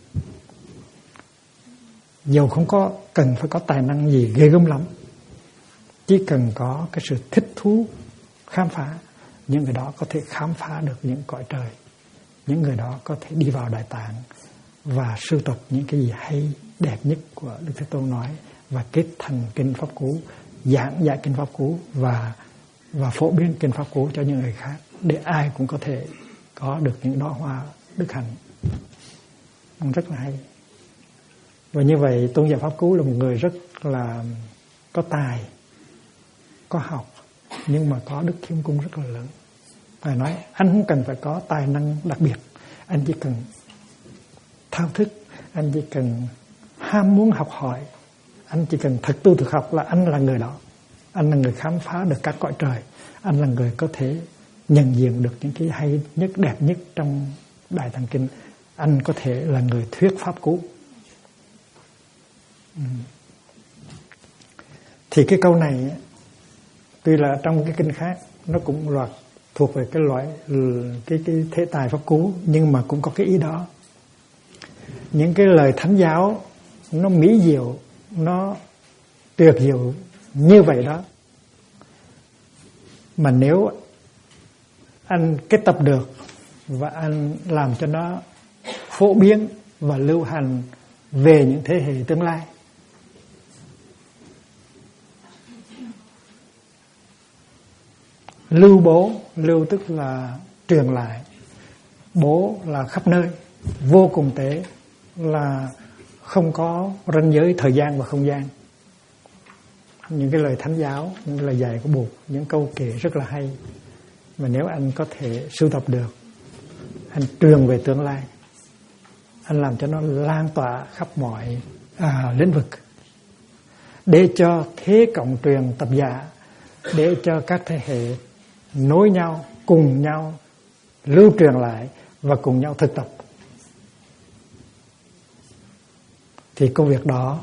dầu không có cần phải có tài năng gì ghê gớm lắm, chỉ cần có cái sự thích thú khám phá, những người đó có thể khám phá được những cõi trời. Những người đó có thể đi vào Đại Tạng và sưu tập những cái gì hay đẹp nhất của Đức Thế Tôn nói và kết thành Kinh Pháp Cú, giảng dạy Kinh Pháp Cú và phổ biến Kinh Pháp Cú cho những người khác, để ai cũng có thể có được những đóa hoa đức hạnh. Rất là hay. Và như vậy tôn giả Pháp Cú là một người rất là có tài, có học, nhưng mà có đức khiêm cung rất là lớn. Ngài nói anh không cần phải có tài năng đặc biệt, anh chỉ cần thao thức, anh chỉ cần ham muốn học hỏi, anh chỉ cần thực tu thực học là anh là người đó. Anh là người khám phá được các cõi trời, anh là người có thể nhận diện được những cái hay nhất, đẹp nhất trong Đại Tạng Kinh. Anh có thể là người thuyết Pháp Cú. Thì cái câu này Tuy là trong cái kinh khác nó cũng thuộc về cái loại cái thế tài pháp cú, nhưng mà cũng có cái ý đó. Những cái lời thánh giáo nó mỹ diệu, nó tuyệt diệu như vậy đó, mà nếu anh kết tập được và anh làm cho nó phổ biến và lưu hành về những thế hệ tương lai, lưu bố, lưu tức là truyền lại, bố là khắp nơi, vô cùng tế là không có ranh giới thời gian và không gian. Những cái lời thánh giáo, những lời dạy của Bụt, những câu kể rất là hay, mà nếu anh có thể sưu tập được, anh truyền về tương lai, anh làm cho nó lan tỏa khắp mọi lĩnh vực, để cho thế cộng truyền tập giả, để cho các thế hệ nối nhau, cùng nhau lưu truyền lại và cùng nhau thực tập, thì công việc đó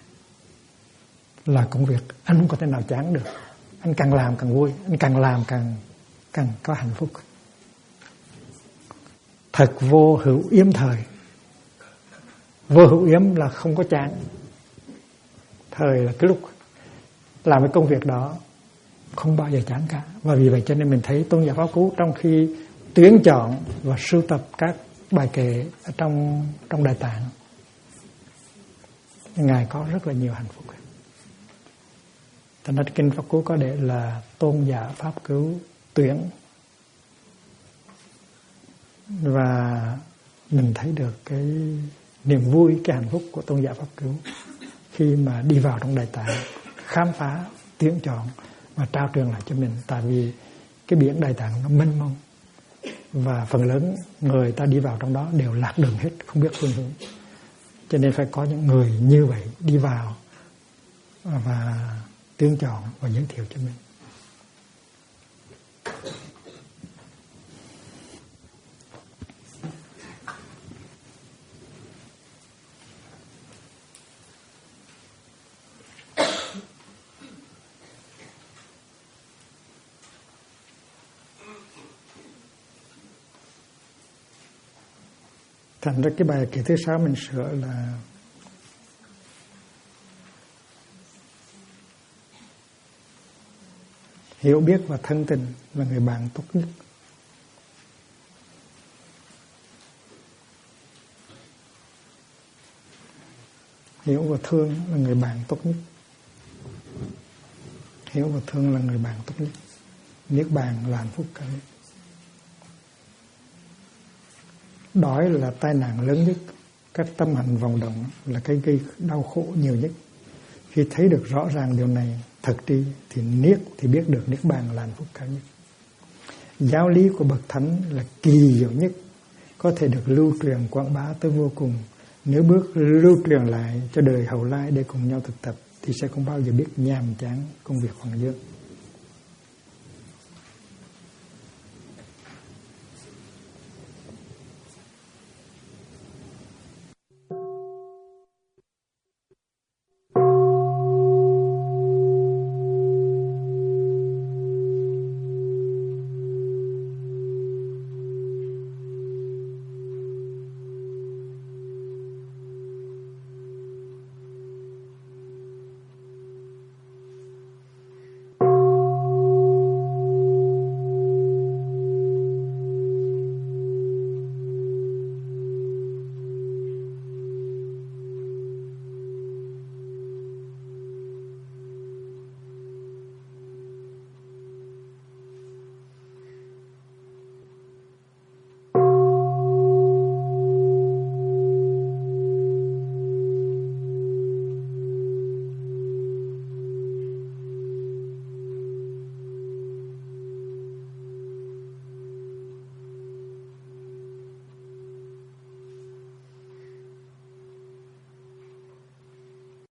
là công việc anh không có thể nào chán được. Anh càng làm càng vui, anh càng làm càng có hạnh phúc. Thật vô hữu yếm thời. Vô hữu yếm là không có chán. Thời là cái lúc làm cái công việc đó không bao giờ chán cả. Và vì vậy cho nên mình thấy Tôn giả Pháp Cú trong khi tuyển chọn và sưu tập các bài kệ ở trong Đại Tạng, Ngài có rất là nhiều hạnh phúc. Thành ra kinh Pháp Cú có để là Tôn giả Pháp Cứu tuyển. Và mình thấy được cái niềm vui, cái hạnh phúc của Tôn giả Pháp Cứu khi mà đi vào trong Đại Tạng, khám phá, tuyển chọn và trao truyền lại cho mình. Tại vì cái biển Đại Tạng nó mênh mông, và phần lớn người ta đi vào trong đó đều lạc đường hết, không biết phương hướng. Cho nên phải có những người như vậy đi vào và tuyển chọn và giới thiệu cho mình. Thành ra cái bài kệ thứ 6 mình sửa là hiểu biết và thân tình là người bạn tốt nhất. Hiểu và thương là người bạn tốt nhất. Hiểu và thương là người bạn tốt nhất. Niết bàn là hạnh phúc cao nhất. Đói là tai nạn lớn nhất. Các tâm hành vọng động là cái gây đau khổ nhiều nhất. Khi thấy được rõ ràng điều này thật tri thì biết được niết bàn là hạnh phúc cao nhất. Giáo lý của bậc thánh là kỳ diệu nhất, có thể được lưu truyền quảng bá tới vô cùng. Nếu bước lưu truyền lại cho đời hậu lai để cùng nhau thực tập thì sẽ không bao giờ biết nhàm chán công việc hoàng dương.